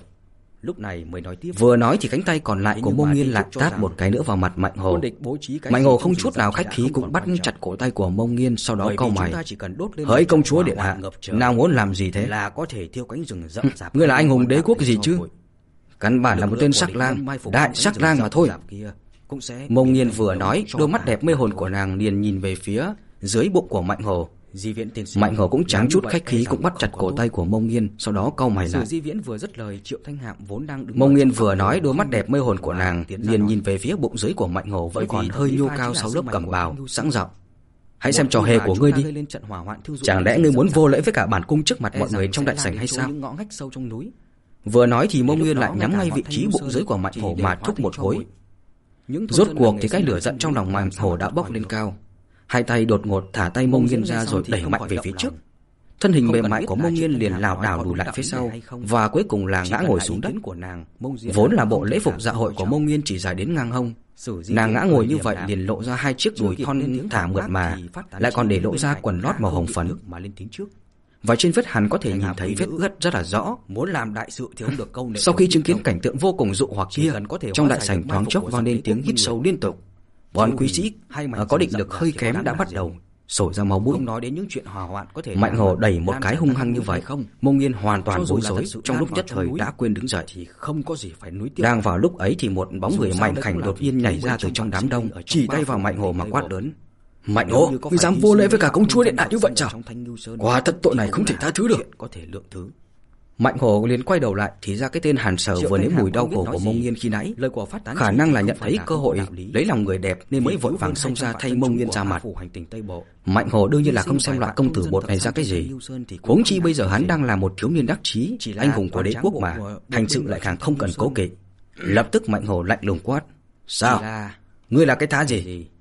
Vừa nói thì cánh tay còn lại của Mông Nghiên lại tát một cái nữa vào mặt Mạnh Hồ. Mạnh Hồ không chút nào khách khí cũng bắt chặt cổ tay của Mông Nghiên, sau đó cau mày: "Hỡi công chúa điện hạ, nào muốn làm gì thế? Ngươi là anh hùng đế quốc gì chứ? Căn bản là một tên sắc lang, đại sắc lang mà thôi." Mông Nghiên vừa nói, đôi mắt đẹp mê hồn của nàng liền nhìn về phía dưới bụng của Mạnh Hồ. Mạnh Hồ cũng chẳng chút khách khí cũng bắt chặt cổ tay của Mông Nghiên, sau đó cau mày lại. Mông Nghiên vừa nói, đôi mắt đẹp mê hồn của nàng liền nhìn về phía bụng dưới của Mạnh Hồ vẫn còn hơi nhô cao sau lớp cẩm bào, sẵn giọng: "Hãy xem trò hề của ngươi đi. Chẳng lẽ ngươi muốn vô lễ với cả bản cung trước mặt mọi người trong đại sảnh hay sao?" Vừa nói thì Mông Nghiên lại nhắm ngay vị trí bụng dưới của Mạnh Hồ mà thúc một gối. Rốt cuộc thì cái lửa giận trong lòng Mạnh Hồ đã bốc lên cao. Hai tay đột ngột thả tay Mông Nghiên ra rồi đẩy mạnh về phía trước. Thân hình mềm mại của Mông Nghiên liền lảo đảo lùi lại phía sau và cuối cùng là ngã ngồi xuống đất. Vốn là bộ lễ phục dạ hội của Mông Nghiên chỉ dài đến ngang hông, nàng ngã ngồi như vậy liền lộ ra hai chiếc đùi thon thả mượt mà, lại còn để lộ ra quần lót màu hồng phấn. Và trên vết hằn có thể nhìn thấy vết ướt rất là rõ. Sau khi chứng kiến cảnh tượng vô cùng dụ hoặc kia, trong đại sảnh thoáng chốc vang lên tiếng hít sâu liên tục. Bọn quý sĩ có định lực hơi kém đã bắt đầu sổ ra máu mũi. Mạnh Hồ đẩy một cái hung hăng như vậy, Mông Nghiên hoàn toàn bối rối, trong lúc nhất thời đã quên đứng dậy. Đang vào lúc ấy thì một bóng người mảnh khảnh đột nhiên nhảy ra từ trong đám đông, chỉ tay vào Mạnh Hồ mà quát lớn: "Mạnh Hồ, ngươi dám vô lễ với cả công chúa điện hạ như vậy sao? Quả thật tội này không thể tha thứ được." Mạnh Hồ liền quay đầu lại thì ra cái tên Hàn Sở vừa nếm mùi đau khổ của Mông Nghiên khi nãy, khả năng là nhận thấy cơ hội lấy lòng người đẹp nên mới vội vàng xông ra thay Mông Nghiên ra mặt. Mạnh Hồ đương nhiên là không xem loại công tử bột này ra cái gì, huống chi bây giờ hắn đang là một thiếu niên đắc chí, anh hùng của đế quốc mà, hành sự lại càng không cần cố kỵ. Lập tức Mạnh Hồ lạnh lùng quát: "Sao? Ngươi là cái thá gì?"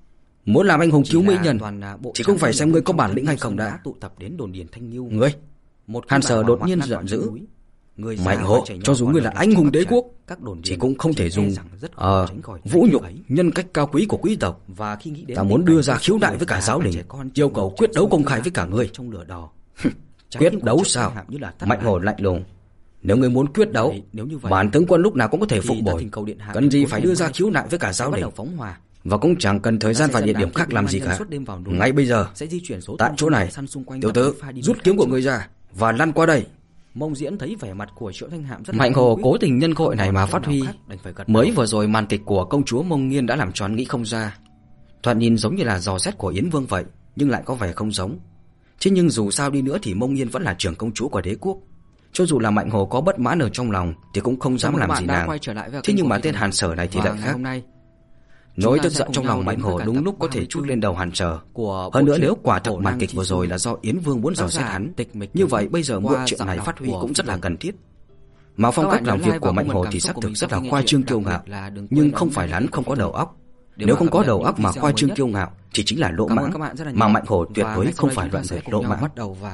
Muốn làm anh hùng cứu mỹ nhân, chỉ không phải xem ngươi có bản lĩnh hay không đã. tụ tập đến đồn điền Thanh Nghiêu. Ngươi, Hàn Sở đột nhiên giận dữ. Mạnh Hộ, cho dù ngươi là anh hùng đế quốc, chỉ cũng không thể dùng ờ vũ nhục nhân cách cao quý của quý tộc. Và khi nghĩ đến ta muốn đưa ra khiếu nại với cả giáo đình, yêu cầu quyết đấu công khai với cả ngươi. Quyết đấu sao? Mạnh Hộ lạnh lùng. Nếu ngươi muốn quyết đấu, bản tướng quân lúc nào cũng có thể phục bồi, cần gì phải đưa ra khiếu nại với cả giáo đình? Và cũng chẳng cần thời gian và địa điểm khác làm gì cả. Ngay bây giờ, tại chỗ này, tiểu tử, rút kiếm của ngươi ra và lăn qua đây. Mông Diễn thấy vẻ mặt của Triệu Thanh Hạm rất Mạnh Hồ cố tình nhân cơ hội này mà phát huy. Mới vừa rồi màn kịch của công chúa Mông Nghiên đã làm cho hắn nghĩ không ra. Thoạt nhìn giống như là dò xét của Yến Vương vậy, nhưng lại có vẻ không giống. Chứ nhưng dù sao đi nữa thì Mông Nghiên vẫn là trưởng công chúa của đế quốc. Cho dù là Mạnh Hồ có bất mãn ở trong lòng thì cũng không dám làm gì nàng. Thế nhưng mà tên Hàn Sở này thì lại khác. Nỗi tức giận trong lòng Mạnh Hồ đúng lúc có thể trút lên đầu Hàn Sở. Hơn nữa nếu quả thật màn kịch vừa rồi là do Yến Vương muốn dò xét hắn, như vậy bây giờ mượn chuyện này phát huy cũng rất là cần thiết. Mà phong cách làm việc của Mạnh Hồ thì xác thực rất là khoa trương kiêu ngạo, nhưng không phải là hắn không có đầu óc. Nếu không có đầu óc mà khoa trương kiêu ngạo thì chính là lỗ mãng, mà Mạnh Hồ tuyệt đối không phải loại người lỗ mãng.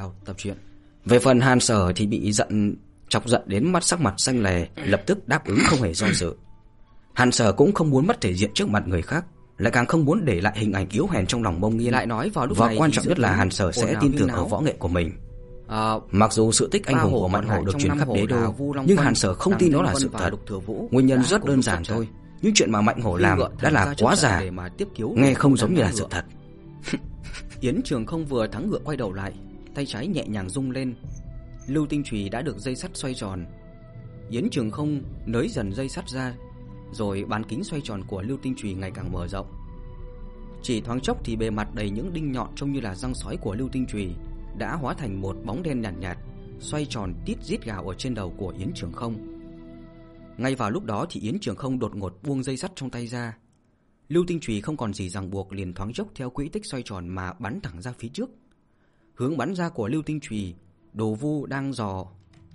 Về phần Hàn Sở thì bị giận chọc giận đến mắt sắc mặt xanh lè, lập tức đáp ứng không hề do dự. Hàn Sở cũng không muốn mất thể diện trước mặt người khác, lại càng không muốn để lại hình ảnh yếu hèn trong lòng Mông Nghiên. Lại nói vào lúc và này quan trọng nhất là Hàn Sở sẽ tin tưởng ở võ nghệ của mình. À, mặc dù sự tích anh hùng của Mạnh Hổ được truyền khắp đế đô, nhưng Hàn Sở không tin đó là sự thật. Nguyên nhân rất đơn giản thôi, những chuyện mà Mạnh Hổ làm đã là quá giả, nghe không giống như là sự thật. Yến Trường Không vừa thắng ngựa quay đầu lại, tay trái nhẹ nhàng rung lên, lưu tinh chùy đã được dây sắt xoay tròn. Yến Trường Không nới dần dây sắt ra, rồi bán kính xoay tròn của lưu tinh chùy ngày càng mở rộng. Chỉ thoáng chốc thì bề mặt đầy những đinh nhọn trông như là răng sói của lưu tinh chùy đã hóa thành một bóng đen nhàn nhạt, nhạt, xoay tròn tít rít gào ở trên đầu của Yến Trường Không. Ngay vào lúc đó thì Yến Trường Không đột ngột buông dây sắt trong tay ra. Lưu tinh chùy không còn gì ràng buộc, liền thoáng chốc theo quỹ tích xoay tròn mà bắn thẳng ra phía trước. Hướng bắn ra của lưu tinh chùy, Đồ Vu đang dò.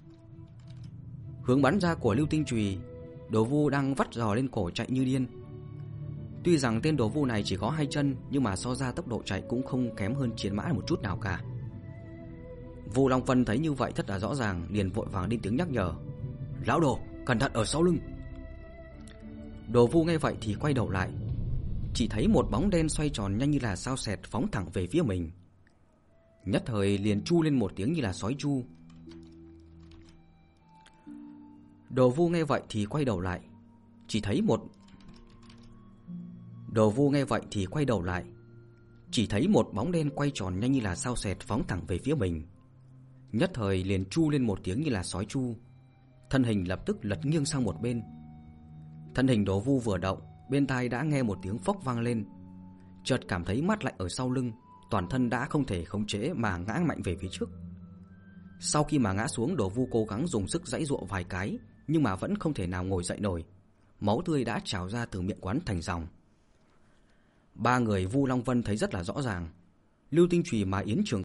Hướng bắn ra của lưu tinh chùy, Đồ Vu đang vắt giò lên cổ chạy như điên. Tuy rằng tên Đồ Vu này chỉ có hai chân, nhưng mà so ra tốc độ chạy cũng không kém hơn chiến mã một chút nào cả. Vu Long Vân thấy như vậy thật là rõ ràng, liền vội vàng lên tiếng nhắc nhở: "Lão Đồ, cẩn thận ở sau lưng." Đồ Vu nghe vậy thì quay đầu lại, chỉ thấy một bóng đen xoay tròn nhanh như là sao sẹt phóng thẳng về phía mình. Nhất thời liền chu lên một tiếng như là sói chu. Đồ Vu nghe vậy thì quay đầu lại, chỉ thấy một Đồ Vu nghe vậy thì quay đầu lại, chỉ thấy một bóng đen quay tròn nhanh như là sao sẹt phóng thẳng về phía mình. Nhất thời liền chu lên một tiếng như là sói chu, thân hình lập tức lật nghiêng sang một bên. Thân hình Đồ Vu vừa động, bên tai đã nghe một tiếng phốc vang lên, chợt cảm thấy mát lạnh ở sau lưng, toàn thân đã không thể khống chế mà ngã mạnh về phía trước. Sau khi mà ngã xuống, Đồ Vu cố gắng dùng sức giãy giụa vài cái, nhưng mà vẫn không thể nào ngồi dậy nổi. Máu tươi đã trào ra từ miệng quán thành dòng. Ba người Vu Long Vân thấy rất là rõ ràng, lưu tinh chùy mà Yến Trường